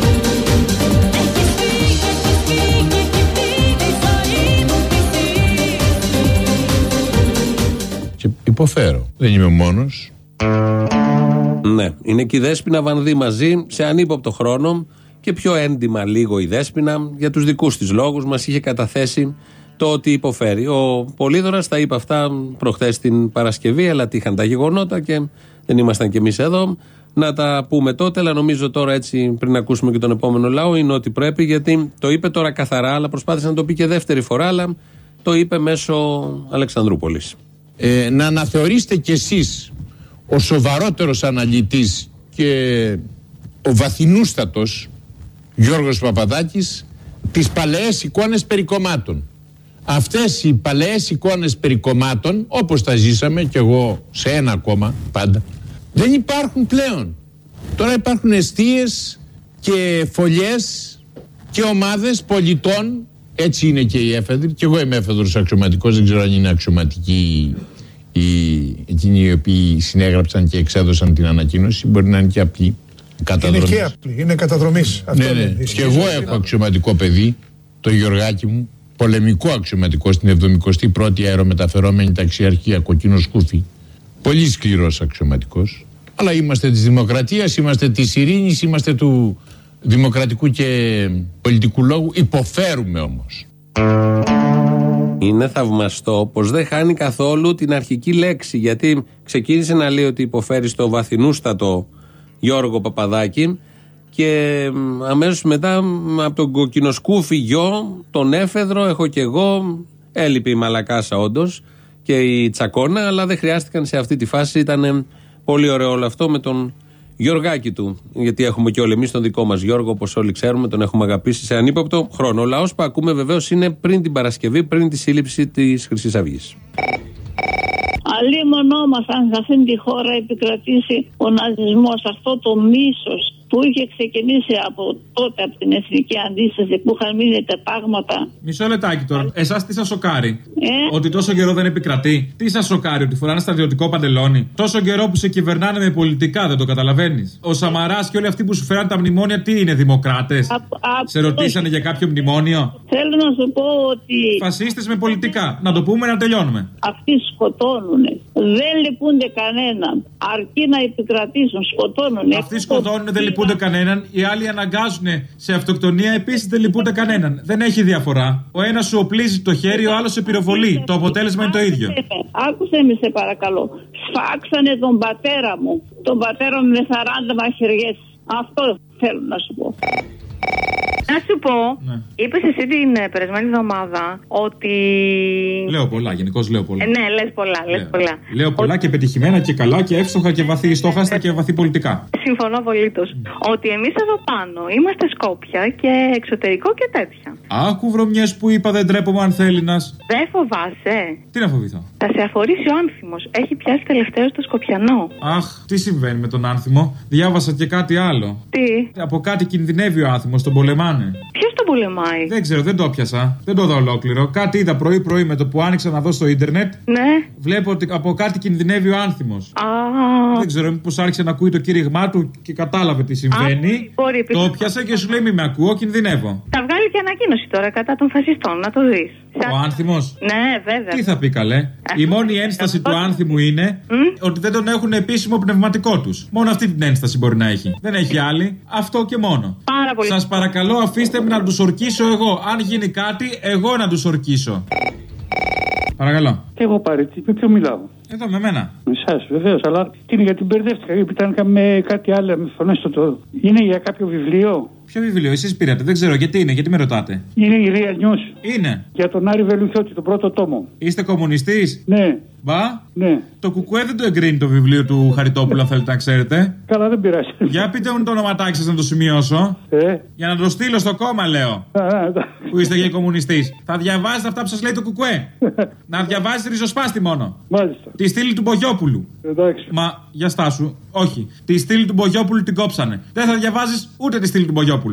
Speaker 8: Και υποφέρω. Δεν είμαι μόνος.
Speaker 3: Ναι, είναι και η Δέσποινα Βανδύ μαζί σε ανύποπτο χρόνο και πιο έντιμα λίγο η Δέσποινα για τους δικούς της λόγους μας είχε καταθέσει το ότι υποφέρει. Ο Πολύδωρας τα είπε αυτά προχθές την Παρασκευή, αλλά τύχαν τα γεγονότα και δεν ήμασταν κι εμείς εδώ να τα πούμε τότε, αλλά νομίζω τώρα έτσι πριν ακούσουμε και τον επόμενο λαό είναι ότι πρέπει, γιατί το είπε τώρα καθαρά, αλλά προσπάθησε να το πει και δεύτερη φορά, αλλά το είπε μέσω Αλεξανδρούπολης.
Speaker 8: Να αναθεωρήσετε κι εσείς ο σοβαρότερος αναλυτής και ο βαθινούστατος Γιώργος Παπαδάκης τις παλαιές εικόνες περί κομμάτων. Αυτές οι παλαιές εικόνες περί κομμάτων, όπως τα ζήσαμε κι εγώ σε ένα κόμμα πάντα, δεν υπάρχουν πλέον. Τώρα υπάρχουν εστίες και φωλιές και ομάδες πολιτών. Έτσι είναι και οι έφεδροι. Και εγώ είμαι έφεδρος αξιωματικός, δεν ξέρω αν είναι αξιωματικοί εκείνοι οι οποίοι συνέγραψαν και εξέδωσαν την ανακοίνωση. Μπορεί να είναι και απλοί.
Speaker 11: Είναι και απλοί, είναι καταδρομής.
Speaker 8: Ναι. Και εγώ έχω αξιωματικό παιδί, το Γιωργάκι μου, πολεμικό αξιωματικό στην 71η αερομεταφερόμενη ταξιαρχία Κοκκίνο Σκούφι. Πολύ σκληρός αξιωματικός. Αλλά είμαστε της δημοκρατίας, είμαστε της ειρήνης, είμαστε του δημοκρατικού και πολιτικού λόγου. Υποφέρουμε όμως.
Speaker 3: Είναι θαυμαστό πως δεν χάνει καθόλου την αρχική λέξη, γιατί ξεκίνησε να λέει ότι υποφέρει στο βαθινούστατο Γιώργο Παπαδάκη και αμέσως μετά από τον κοκκινοσκούφι γιο, τον έφεδρο, έχω κι εγώ, έλειπε η Μαλακάσα όντως και η Τσακώνα, αλλά δεν χρειάστηκαν σε αυτή τη φάση. Ήταν πολύ ωραίο όλο αυτό με τον Γιωργάκη του, γιατί έχουμε και όλοι εμείς τον δικό μας Γιώργο, όπως όλοι ξέρουμε, τον έχουμε αγαπήσει σε ανύποπτο χρόνο. Ο λαός που ακούμε βεβαίως είναι πριν την Παρασκευή, πριν τη σύλληψη της Χρυσής Αυγής.
Speaker 21: Αλίμονό μας αν σε αυτήν τη χώρα επικρατήσει ο ναζισμός, αυτό το μίσος που είχε ξεκινήσει από τότε, από την εθνική αντίσταση που είχαν μείνει τα τάγματα.
Speaker 5: Μισό λεπτάκι τώρα. Εσάς τι σας σοκάρει? Ότι τόσο καιρό δεν επικρατεί? Τι σας σοκάρει? Ότι φοράνε στρατιωτικό παντελόνι? Τόσο καιρό που σε κυβερνάνε με πολιτικά, δεν το καταλαβαίνεις? Ο Σαμαράς και όλοι αυτοί που σου φέραν τα μνημόνια, τι είναι, δημοκράτες? Σε ρωτήσανε για κάποιο μνημόνιο?
Speaker 21: Θέλω να σου πω ότι.
Speaker 5: Φασίστες με πολιτικά. Να το πούμε, να τελειώνουμε.
Speaker 21: Αυτοί σκοτώνουν. Δεν λυπούνται κανέναν. Αρκεί να επικρατήσουν, σκοτώνουν.
Speaker 5: Αυτοί σκοτώνουν, δεν λυπούνται κανέναν. Οι άλλοι αναγκάζουν σε αυτοκτονία, επίσης δεν λυπούνται κανέναν. Δεν έχει διαφορά. Ο ένας σου οπλίζει το χέρι, ο άλλος σε πυροβολεί. Το αποτέλεσμα είναι το ίδιο.
Speaker 21: Άκουσε με, σε παρακαλώ. Σφάξανε τον πατέρα μου. Τον πατέρα μου με 40 μαχαιριές. Αυτό θέλω να σου πω.
Speaker 22: Να σου πω, είπες εσύ την περασμένη εβδομάδα ότι.
Speaker 5: Λέω πολλά, γενικώς λέω πολλά.
Speaker 22: Ναι, λες πολλά, πολλά.
Speaker 5: Λέω πολλά και πετυχημένα και καλά και εύστοχα και βαθύ στόχαστα και βαθύ πολιτικά.
Speaker 22: Συμφωνώ απολύτως. Ότι εμείς εδώ πάνω είμαστε Σκόπια και εξωτερικό και τέτοια.
Speaker 5: Άκου βρωμιές που είπα, δεν τρέπομαι αν θέλει να.
Speaker 22: Δεν φοβάσαι?
Speaker 5: Τι να φοβηθώ?
Speaker 22: Θα σε αφορήσει ο άνθιμος. Έχει πιάσει τελευταίο το Σκοπιανό.
Speaker 5: Αχ, τι συμβαίνει με τον άνθιμο? Διάβασα και κάτι άλλο.
Speaker 22: Τι?
Speaker 5: Από κάτι κινδυνεύει ο άνθιμος, τον πολεμάνε.
Speaker 22: Ποιος τον πολεμάει?
Speaker 5: Δεν ξέρω, δεν το πιάσα. Δεν το είδα ολόκληρο. Κάτι είδα πρωί-πρωί με το που άνοιξα να δω στο ίντερνετ.
Speaker 22: Ναι.
Speaker 5: Βλέπω ότι από κάτι κινδυνεύει ο άνθιμος. Δεν ξέρω, μήπως άρχισε να ακούει το κήρυγμά του και κατάλαβε τι συμβαίνει. Το πιάσα και σου λέει: μη με ακούω, κινδυνεύω.
Speaker 22: Θα βγάλει και ανακοίνωση τώρα κατά των φασιστών, να το δεις.
Speaker 5: Ο άνθιμος.
Speaker 22: Ναι, βέβαια.
Speaker 5: Τι θα πει καλέ? Η μόνη ένσταση του άνθιμου είναι ότι δεν τον έχουν επίσημο πνευματικό τους. Μόνο αυτή την ένσταση μπορεί να έχει. Δεν έχει άλλη. Αυτό και μόνο.
Speaker 22: Πάρα πολύ.
Speaker 5: Σας παρακαλώ, αφήστε με να τους ορκίσω εγώ. Αν γίνει κάτι, εγώ να τους ορκίσω. Παρακαλώ.
Speaker 23: Και εγώ Παρίτη, με ποιο μιλάω?
Speaker 5: Εδώ με μένα.
Speaker 23: Με εσάς, βεβαίως, αλλά τι είναι, γιατί μπερδεύτηκα. Ήταν με κάτι άλλο, με φωνές το. Είναι για κάποιο βιβλίο?
Speaker 5: Ποιο βιβλίο, εσείς πήρατε? Δεν ξέρω γιατί είναι, γιατί με ρωτάτε.
Speaker 23: Είναι η Real News.
Speaker 5: Είναι.
Speaker 23: Για τον Άρη Βελουχιώτη, τον πρώτο τόμο.
Speaker 5: Είστε κομμουνιστής?
Speaker 23: Ναι.
Speaker 5: Μπα.
Speaker 23: Ναι.
Speaker 5: Το Κουκουέ δεν το εγκρίνει το βιβλίο του Χαριτόπουλου, αν θέλετε να ξέρετε.
Speaker 23: Καλά, δεν πειράζει.
Speaker 5: Για πείτε μου το ονοματάκι σας να το σημειώσω. Για να το στείλω στο κόμμα, λέω. Που είστε και κομμουνιστής. Θα διαβάζετε αυτά που σας λέει το Κουκουέ. Να διαβάζετε ριζοσπάστη μόνο.
Speaker 23: Μάλιστα.
Speaker 5: Τη στήλη του Μπογιόπουλου.
Speaker 23: Εντάξει.
Speaker 5: Μα για στάσου. Όχι. Τη στήλη του Μπογιόπουλου την κόψανε. Δεν θα διαβάζεις ούτε τη στήλη του Μπογιόπουλου.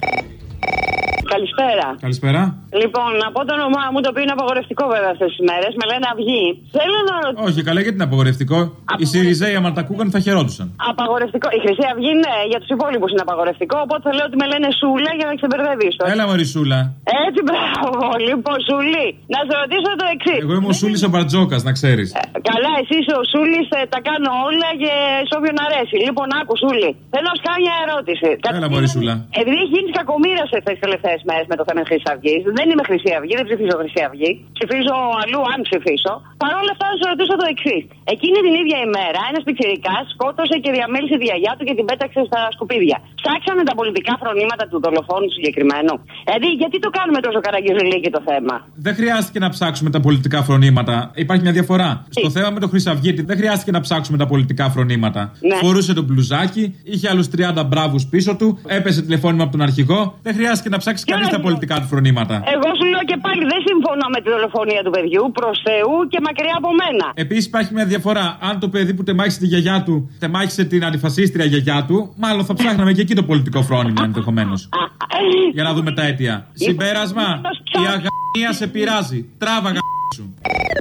Speaker 24: Καλησπέρα.
Speaker 5: Καλησπέρα.
Speaker 24: Λοιπόν, να πω το όνομά μου, το οποίο είναι απαγορευτικό βέβαια αυτές τις μέρες. Με λένε Αυγή. Θέλω να ρωτήσω.
Speaker 5: Όχι, καλά, γιατί είναι απαγορευτικό. Οι Σιριζέοι, άμα τα ακούγαν, θα χαιρόντουσαν.
Speaker 24: Απαγορευτικό. Η Χρυσή Αυγή, ναι, για τους υπόλοιπους είναι απαγορευτικό. Οπότε θα λέω ότι με λένε Σούλα για να ξεμπερδεύεις.
Speaker 5: Έλα, μωρή Σούλα.
Speaker 24: Έτσι, μπράβο. Λοιπόν, Σούλη, να σε ρωτήσω το εξής.
Speaker 5: Εγώ είμαι ο Σούλης ο Μπαρτζόκας, να ξέρεις.
Speaker 24: Καλά, εσύ είσαι ο Σούλης, τα κάνω όλα και σε όποιον αρέσει. Λοιπόν, άκου, Σούλη. Θέλω να σου κάνω μια ερώτηση.
Speaker 5: Έλα, μωρή Σούλα.
Speaker 24: Επειδή έχει γίνει κακομοίρα σε αυτές τις τελευταίες μέρες με το θέμα της Χρυσής Αυγής, δεν είμαι Χρυσή Αυγή, δεν ψηφίζω Χρυσή Αυγή. Ψηφίζω αλλού, αν ψηφίσω. Παρ' όλα αυτά, να σου ρωτήσω το εξής. Εκείνη την ίδια ημέρα, ένας πιτσιρικάς σκότωσε και διαμέλυσε τη γιαγιά του και την πέταξε στα σκουπίδια. Ψάξανε τα πολιτικά φρονήματα του δολοφόνου συγκεκριμένου. Δηλαδή, γιατί το κάνουμε τόσο καραγκιουζιλίκι το θέμα?
Speaker 5: Δεν χρειάστηκε να ψάξουμε τα πολιτικά φρονήματα. Υπάρχει μια διαφορά. Στο θέμα με το Χρυσαυγίτη δεν χρειάστηκε να ψάξουμε τα πολιτικά φρονήματα.
Speaker 24: Ναι.
Speaker 5: Φορούσε το μπλουζάκι, είχε άλλους 30 μπράβους πίσω του, έπεσε τηλεφώνημα από τον αρχηγό. Δεν χρειάστηκε να ψάξει κανείς τα πολιτικά του φρονήματα.
Speaker 24: Εγώ σου λέω και πάλι δεν συμφωνώ με τη δολοφονία του παιδιού, προς Θεού και μακριά από μένα.
Speaker 5: Επίσης υπάρχει μια διαφορά. Αν το παιδί που τεμάχισε τη γιαγιά του τεμάχισε την αντιφασίστρια γιαγιά του, μάλλον θα ψάχναμε και εκεί το πολιτικό φρόνημα ενδεχομένως. Για να δούμε τα αίτια. Συμπέρασμα, η αγαμία σε πειράζει. Τράβα σου.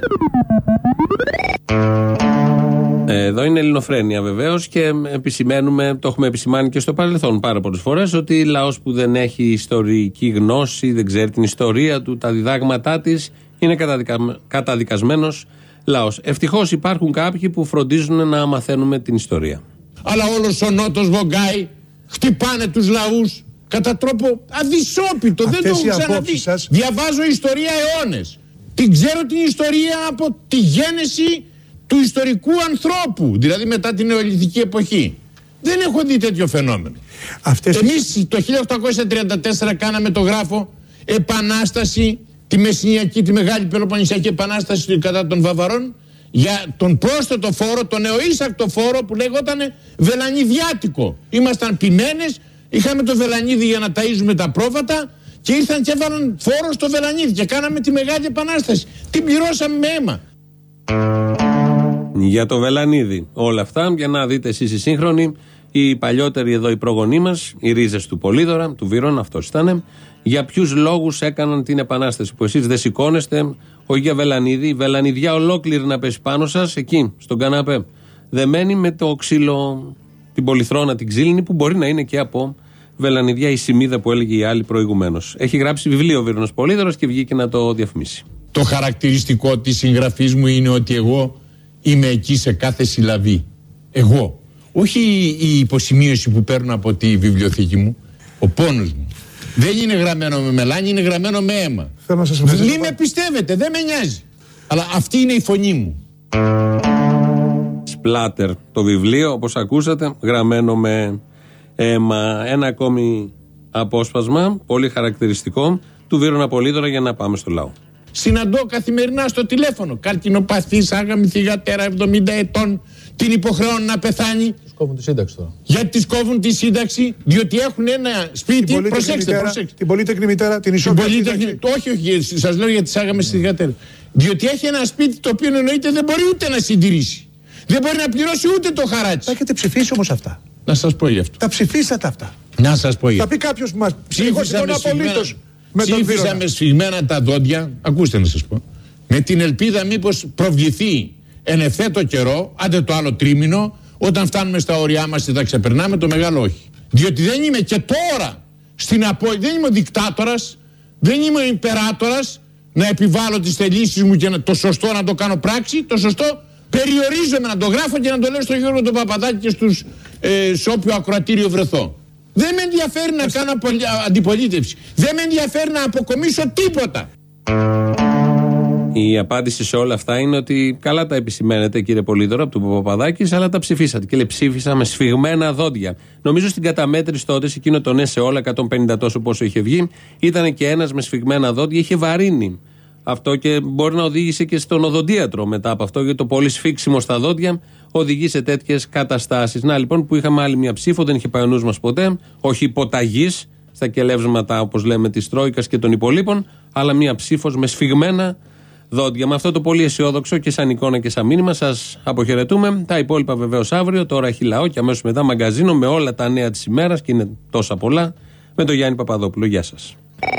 Speaker 3: Εδώ είναι Ελληνοφρένεια βεβαίως και επισημαίνουμε, το έχουμε επισημάνει και στο παρελθόν πάρα πολλές φορές, ότι λαός που δεν έχει ιστορική γνώση, δεν ξέρει την ιστορία του, τα διδάγματά της, είναι καταδικασμένος λαός. Ευτυχώς υπάρχουν κάποιοι που φροντίζουν να μαθαίνουμε την ιστορία.
Speaker 8: Αλλά όλος ο Νότος βογκάει, χτυπάνε τους λαούς κατά τρόπο αδυσόπιτο, δεν το έχουν ξαναδεί. Διαβάζω ιστορία αιώνες. Την ξέρω την ιστορία από τη γένεση του ιστορικού ανθρώπου, δηλαδή μετά την νεολιθική εποχή. Δεν έχω δει τέτοιο φαινόμενο. Εμείς το 1834 κάναμε το γράφο Επανάσταση, τη Μεσσηνιακή, τη Μεγάλη Πελοποννησιακή Επανάσταση κατά των Βαβαρών, για τον πρόσθετο φόρο, τον νεοείσακτο φόρο που λέγονταν βελανιδιάτικο. Ήμασταν ποιμένες, είχαμε το βελανίδι για να ταΐζουμε τα πρόβατα και ήρθαν και έβαλαν φόρο στο βελανίδι και κάναμε τη Μεγάλη Επανάσταση. Την πληρώσαμε με αίμα.
Speaker 3: Για το βελανίδι. Όλα αυτά για να δείτε εσείς οι σύγχρονοι, οι παλιότεροι εδώ οι προγονείς μας, οι ρίζες του Πολύδωρα, του Βυρών, αυτός ήταν, για ποιους λόγους έκαναν την επανάσταση που εσείς δεν σηκώνεστε, όχι για βελανίδι, η βελανιδιά ολόκληρη να πέσει πάνω σας, εκεί, στον καναπέ. Δεμένη με το ξύλο, την πολυθρόνα, την ξύλινη, που μπορεί να είναι και από βελανιδιά η σημίδα που έλεγε η άλλη προηγουμένως. Έχει γράψει βιβλίο ο Βύρονος Πολύδωρας και βγήκε να το διαφημίσει.
Speaker 8: Το χαρακτηριστικό της συγγραφής μου είναι ότι εγώ είμαι εκεί σε κάθε συλλαβή. Εγώ. Όχι η υποσημείωση που παίρνω από τη βιβλιοθήκη μου. Ο πόνος μου. Δεν είναι γραμμένο με μελάνι, είναι γραμμένο με αίμα. Μην με πιστεύετε, δεν με νοιάζει. Αλλά αυτή είναι η φωνή μου.
Speaker 3: Σπλάτερ το βιβλίο, όπως ακούσατε, γραμμένο με αίμα. Ένα ακόμη απόσπασμα, πολύ χαρακτηριστικό, του Βύρωνα Πολύδωρα για να πάμε στο λαό.
Speaker 8: Συναντώ καθημερινά στο τηλέφωνο καρκινοπαθής, άγαμη θυγατέρα 70 ετών, την υποχρεώνουν να πεθάνει.
Speaker 2: Τους κόβουν τη σύνταξη τώρα.
Speaker 8: Γιατί τις κόβουν τη σύνταξη, διότι έχουν ένα σπίτι. Προσέξτε.
Speaker 2: Την πολύτεκνη μητέρα, την ισότητα.
Speaker 8: Όχι, σας λέω για τις άγαμες θυγατέρες. Διότι έχει ένα σπίτι το οποίο εννοείται δεν μπορεί ούτε να συντηρήσει. Δεν μπορεί να πληρώσει ούτε το χαράτσι.
Speaker 2: Τα έχετε ψηφίσει όμως αυτά.
Speaker 8: Να σας πω γι' αυτό.
Speaker 2: Τα ψηφίσατε αυτά.
Speaker 8: Να σας πω γι'
Speaker 2: Θα
Speaker 8: αυτό.
Speaker 2: πει κάποιος που μας
Speaker 8: ψήφισα με σφιγμένα τα δόντια. Ακούστε να σας πω. Με την ελπίδα μήπως προβληθεί εν ευθέτω καιρό, άντε το άλλο τρίμηνο, όταν φτάνουμε στα όρια μας και τα ξεπερνάμε, το μεγάλο όχι. Διότι δεν είμαι και τώρα στην απόλυτη, δεν είμαι ο δικτάτορας, δεν είμαι ο ιμπεράτορας να επιβάλλω τις θελήσεις μου και το σωστό να το κάνω πράξη. Το σωστό περιορίζομαι να το γράφω και να το λέω στον Γιώργο τον Παπαδάκη και σε όποιο ακροατήριο βρεθώ. Δεν με ενδιαφέρει να κάνω αντιπολίτευση. Δεν με ενδιαφέρει να αποκομίσω τίποτα.
Speaker 3: Η απάντηση σε όλα αυτά είναι ότι καλά τα επισημαίνετε, κύριε Πολύδωρα, από τον Παπαδάκη, αλλά τα ψηφίσατε. Και λέει ψήφισα με σφιγμένα δόντια. Νομίζω στην καταμέτρηση τότε, σε εκείνο το ναι σε όλα, 150 τόσο πόσο είχε βγει, ήταν και ένας με σφιγμένα δόντια, είχε βαρύνει. Αυτό και μπορεί να οδήγησε και στον οδοντίατρο μετά από αυτό, γιατί το πολύ σφίξιμο στα δόντια οδηγεί σε τέτοιες καταστάσεις. Να λοιπόν που είχαμε άλλη μια ψήφο, δεν είχε πάει ο νους μας ποτέ, όχι υποταγής στα κελεύσματα όπως λέμε της Τρόικας και των υπολείπων, αλλά μια ψήφος με σφιγμένα δόντια. Με αυτό το πολύ αισιόδοξο και σαν εικόνα και σαν μήνυμα σας αποχαιρετούμε. Τα υπόλοιπα βεβαίως αύριο. Τώρα έχει λαό και αμέσως μετά μαγκαζίνο με όλα τα νέα της ημέρας και είναι τόσα πολλά με τον Γιάννη Παπαδόπουλο. Γεια σας.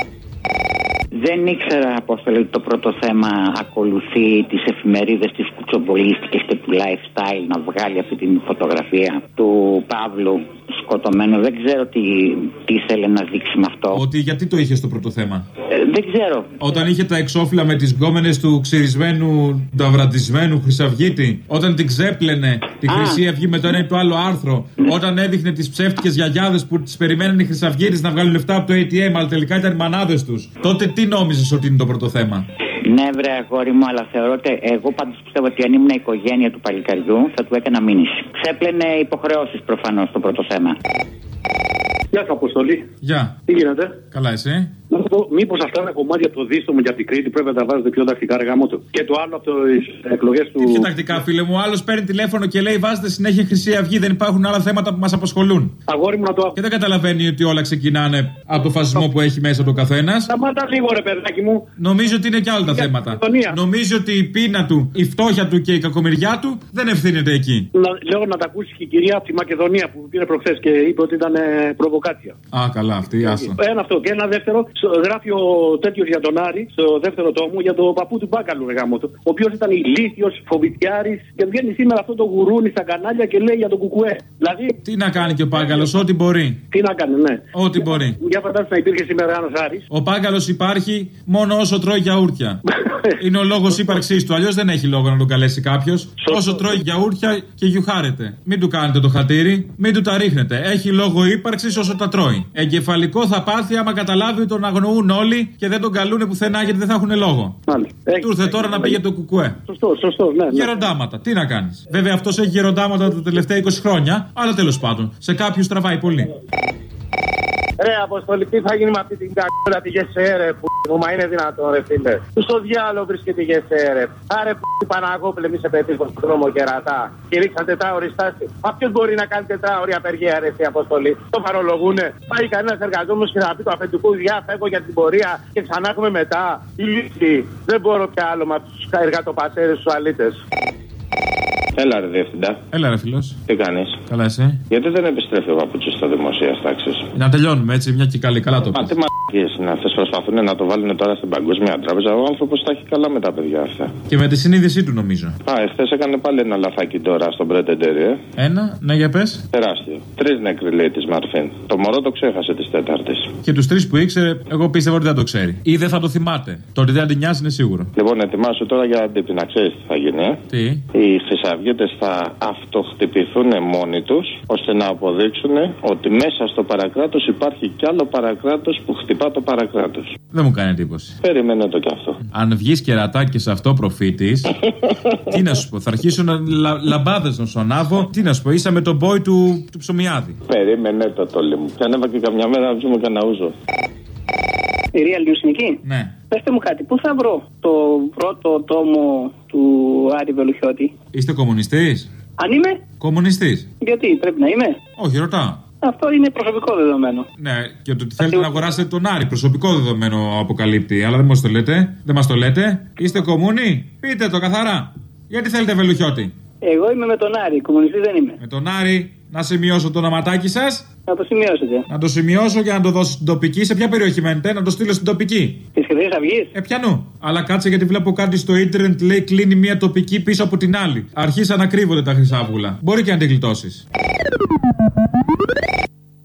Speaker 4: Δεν ήξερα, Απόστολε, ότι το πρώτο θέμα ακολουθεί τις εφημερίδες της κουτσομπολίστικες και του lifestyle να βγάλει αυτή την φωτογραφία του Παύλου σκοτωμένου. Δεν ξέρω τι ήθελε να δείξει με αυτό.
Speaker 5: Ότι γιατί το είχε στο πρώτο θέμα.
Speaker 4: Δεν ξέρω.
Speaker 5: Όταν είχε τα εξώφυλλα με τις γκόμενες του ξυρισμένου, του αυραντισμένου Χρυσαυγίτη. Όταν την ξέπλαινε τη Χρυσή Αυγή με το ένα ή το άλλο άρθρο. Όταν έδειχνε τις ψεύτικες γιαγιάδες που τις περιμένουν οι Χρυσαυγίτες να βγάλουν λεφτά από το ATM, αλλά τελικά ήταν οι μανάδες τους. Τότε τι νόμιζες ότι είναι το πρώτο θέμα?
Speaker 4: Ναι, βρε αγόρι μου, αλλά θεωρώ ότι εγώ πάντως πιστεύω ότι αν ήμουν η οικογένεια του παλικαριού θα του έκανα μήνυση. Ξέπλαινε υποχρεώσεις προφανώς το πρώτο θέμα.
Speaker 6: Γεια σου, Αποστολή.
Speaker 5: Γεια.
Speaker 6: Τι γίνεται?
Speaker 5: Καλά, εσύ?
Speaker 6: Να σου πω, μήπως αυτά τα κομμάτια από το δίστομο και από την Κρήτη πρέπει να τα βάζετε πιο τακτικά, ρε γάμο του. Και το άλλο από τις εκλογές του.
Speaker 5: Πιο τακτικά, φίλε μου. Άλλος παίρνει τηλέφωνο και λέει: βάζετε συνέχεια Χρυσή Αυγή. Δεν υπάρχουν άλλα θέματα που μας απασχολούν.
Speaker 6: Αγόρι μου να το.
Speaker 5: Και δεν καταλαβαίνει ότι όλα ξεκινάνε από το φασισμό που έχει μέσα το καθένα.
Speaker 6: Σταμάτα λίγο, ρε παιδάκι μου.
Speaker 5: Νομίζω ότι είναι και άλλα τα θέματα. Νομίζω ότι η πείνα του, η φτώχεια του και η κακομοιριά του δεν ευθύνεται εκεί.
Speaker 6: Λέω να τα ακούσει και η κυρία από τη Μακεδονία που πήρε προχθές και είπε ότι ήταν προβοκάτσια.
Speaker 5: Α, καλά, αυτή, άστα.
Speaker 6: Ένα αυτό. Και ένα δεύτερο, γράφει ο τέτοιος για τον Άρη, στο δεύτερο τόμο, για το παππού του Μπάκαλου, ρε γάμο του. Ο οποίος ήταν ηλίθιος, φοβητιάρης και βγαίνει σήμερα αυτό το γουρούνι στα κανάλια και λέει για τον Κουκουέ. Δηλαδή.
Speaker 5: Τι να κάνει και ο Πάγκαλος, ό,τι μπορεί.
Speaker 6: Τι να κάνει, ναι.
Speaker 5: Ό,τι μπορεί.
Speaker 6: Για φαντάσου να υπήρχε σήμερα ένας Άρης.
Speaker 5: Ο Πάγκαλος υπάρχει μόνο όσο τρώει γιαούρτια. Είναι ο λόγος ύπαρξής του. Αλλιώς δεν έχει λόγο να τον καλέσει κάποιος. Όσο τρώει γιαούρτια και γιουχάρεται. Μην του κάνετε το χατήρι, μην του τα ρίχνετε. Έχει λόγο ύπαρξης όσο τα τρώει. Εγκεφαλικό θα πάθει άμα καταλάβει ότι τον αγνοούν όλοι και δεν τον καλούν πουθενά γιατί δεν θα έχουν λόγο. Του ήρθε τώρα να πήγε το κουκουέ.
Speaker 6: Σωστό, ναι.
Speaker 5: Γεροντάματα, τι να κάνεις. Βέβαια αυτός έχει γεροντάματα τα τελευταία 20 χρόνια, αλλά τέλος πάντων σε κάποιους τραβάει πολύ.
Speaker 1: Ρε Αποστολή, τι θα γίνει με αυτή την κακούλα τη ΓΕΣΕΡΕ που μα είναι δυνατόν, ρε φίλε. Του στο διάλογο βρίσκεται η ΓΕΣΕΡΕ. Άρε που Παναγόπλε, μη σε πετύχω στον δρόμο κερατά. Κηρύξαν τετράωρη στάση. Μα ποιο μπορεί να κάνει τετράωρη απεργία, ρε η Αποστολή. Το παρολογούνε. Πάει κανένα εργαζόμενο και θα πει του αφεντικού διά, φεύγω για την πορεία και ξανά έχουμε μετά. Η λύση. Δεν μπορώ πια άλλο με αυτού του εργατοπατέρες του αλήτες.
Speaker 7: Έλα ρε διευθυντά.
Speaker 5: Έλα ρε φίλος.
Speaker 7: Τι κάνεις?
Speaker 5: Καλά εσύ?
Speaker 7: Γιατί δεν επιστρέφει ο παπούτσος στα δημοσία τάξης?
Speaker 5: Να τελειώνουμε έτσι, μια και καλή, καλά το
Speaker 7: πας. Μα τι μαλακίες είναι αυτές, προσπαθούν να το βάλουν τώρα στην Παγκόσμια Τράπεζα. Ο άνθρωπος τα έχει καλά με τα παιδιά αυτά.
Speaker 5: Και με τη συνείδησή του νομίζω.
Speaker 7: Εχθές έκανε πάλι ένα λαφάκι τώρα στον Πρετεντέρι.
Speaker 5: Ένα, ναι για πες.
Speaker 7: Τεράστιο. 3 νεκροί λέει της Μαρφίν. Το μωρό το ξέχασε της Τέταρτης.
Speaker 5: Και τους 3 που ήξερε, εγώ πίστευα ότι δεν το ξέρει. Ή δεν θα το θυμάται. Το ότι δεν την νοιάζει είναι σίγουρο.
Speaker 7: Λοιπόν, ετοιμάσου τώρα για αντίπεινα, να ξέρεις τι θα γίνει.
Speaker 5: Τι?
Speaker 7: Οι χρυσαυγίτες θα αυτοχτυπηθούν μόνοι τους, ώστε να αποδείξουν ότι μέσα στο παρακράτος υπάρχει κι άλλο παρακράτος που χτυπά το παρακράτος.
Speaker 5: Δεν μου κάνει εντύπωση.
Speaker 7: Περιμένω το κι αυτό.
Speaker 5: Αν βγεις κερατάκι σε αυτό προφήτης, τι να σου πω, θα αρχίσουν λαμπάδες να σου ανάβω. Τι να σου πω, ίσα με τον boy του Ψωμιάδη.
Speaker 7: Περίμενε το τόλι μου. Και ανέβα και καμιά μέρα να βγούμε κανένα ούζο.
Speaker 9: Η Real News είναι εκεί.
Speaker 5: Ναι.
Speaker 9: Πετε μου κάτι, πού θα βρω το πρώτο τόμο του Άρη Βελουχιώτη?
Speaker 5: Είστε κομμουνιστής?
Speaker 9: Αν είμαι?
Speaker 5: Κομμουνιστής.
Speaker 9: Γιατί, πρέπει να είμαι?
Speaker 5: Όχι, ρωτάω.
Speaker 9: Αυτό είναι προσωπικό δεδομένο.
Speaker 5: Ναι, και το ότι θέλετε να αγοράσετε τον Άρη, προσωπικό δεδομένο αποκαλύπτει. Αλλά δεν μας το λέτε. Δεν μας το λέτε. Είστε κομμούνι? Πείτε το καθαρά. Γιατί θέλετε Βελουχιώτη?
Speaker 9: Εγώ είμαι με τον Άρη, κομμουνιστής δεν είμαι.
Speaker 5: Με τον Άρη, να σημειώσω το ονοματάκι σας.
Speaker 9: Να το σημειώσετε.
Speaker 5: Να το σημειώσω και να το δώσω στην τοπική. Σε ποια περιοχή μένετε, να το στείλω στην τοπική?
Speaker 9: Της Χρυσής Αυγής.
Speaker 5: Πιανού. Αλλά κάτσε γιατί βλέπω κάτι στο ίντερνετ λέει κλείνει μία τοπική πίσω από την άλλη. Αρχίσαν να κρύβονται τα χρυσάβουλα. Μπορεί και να την γλιτώσεις.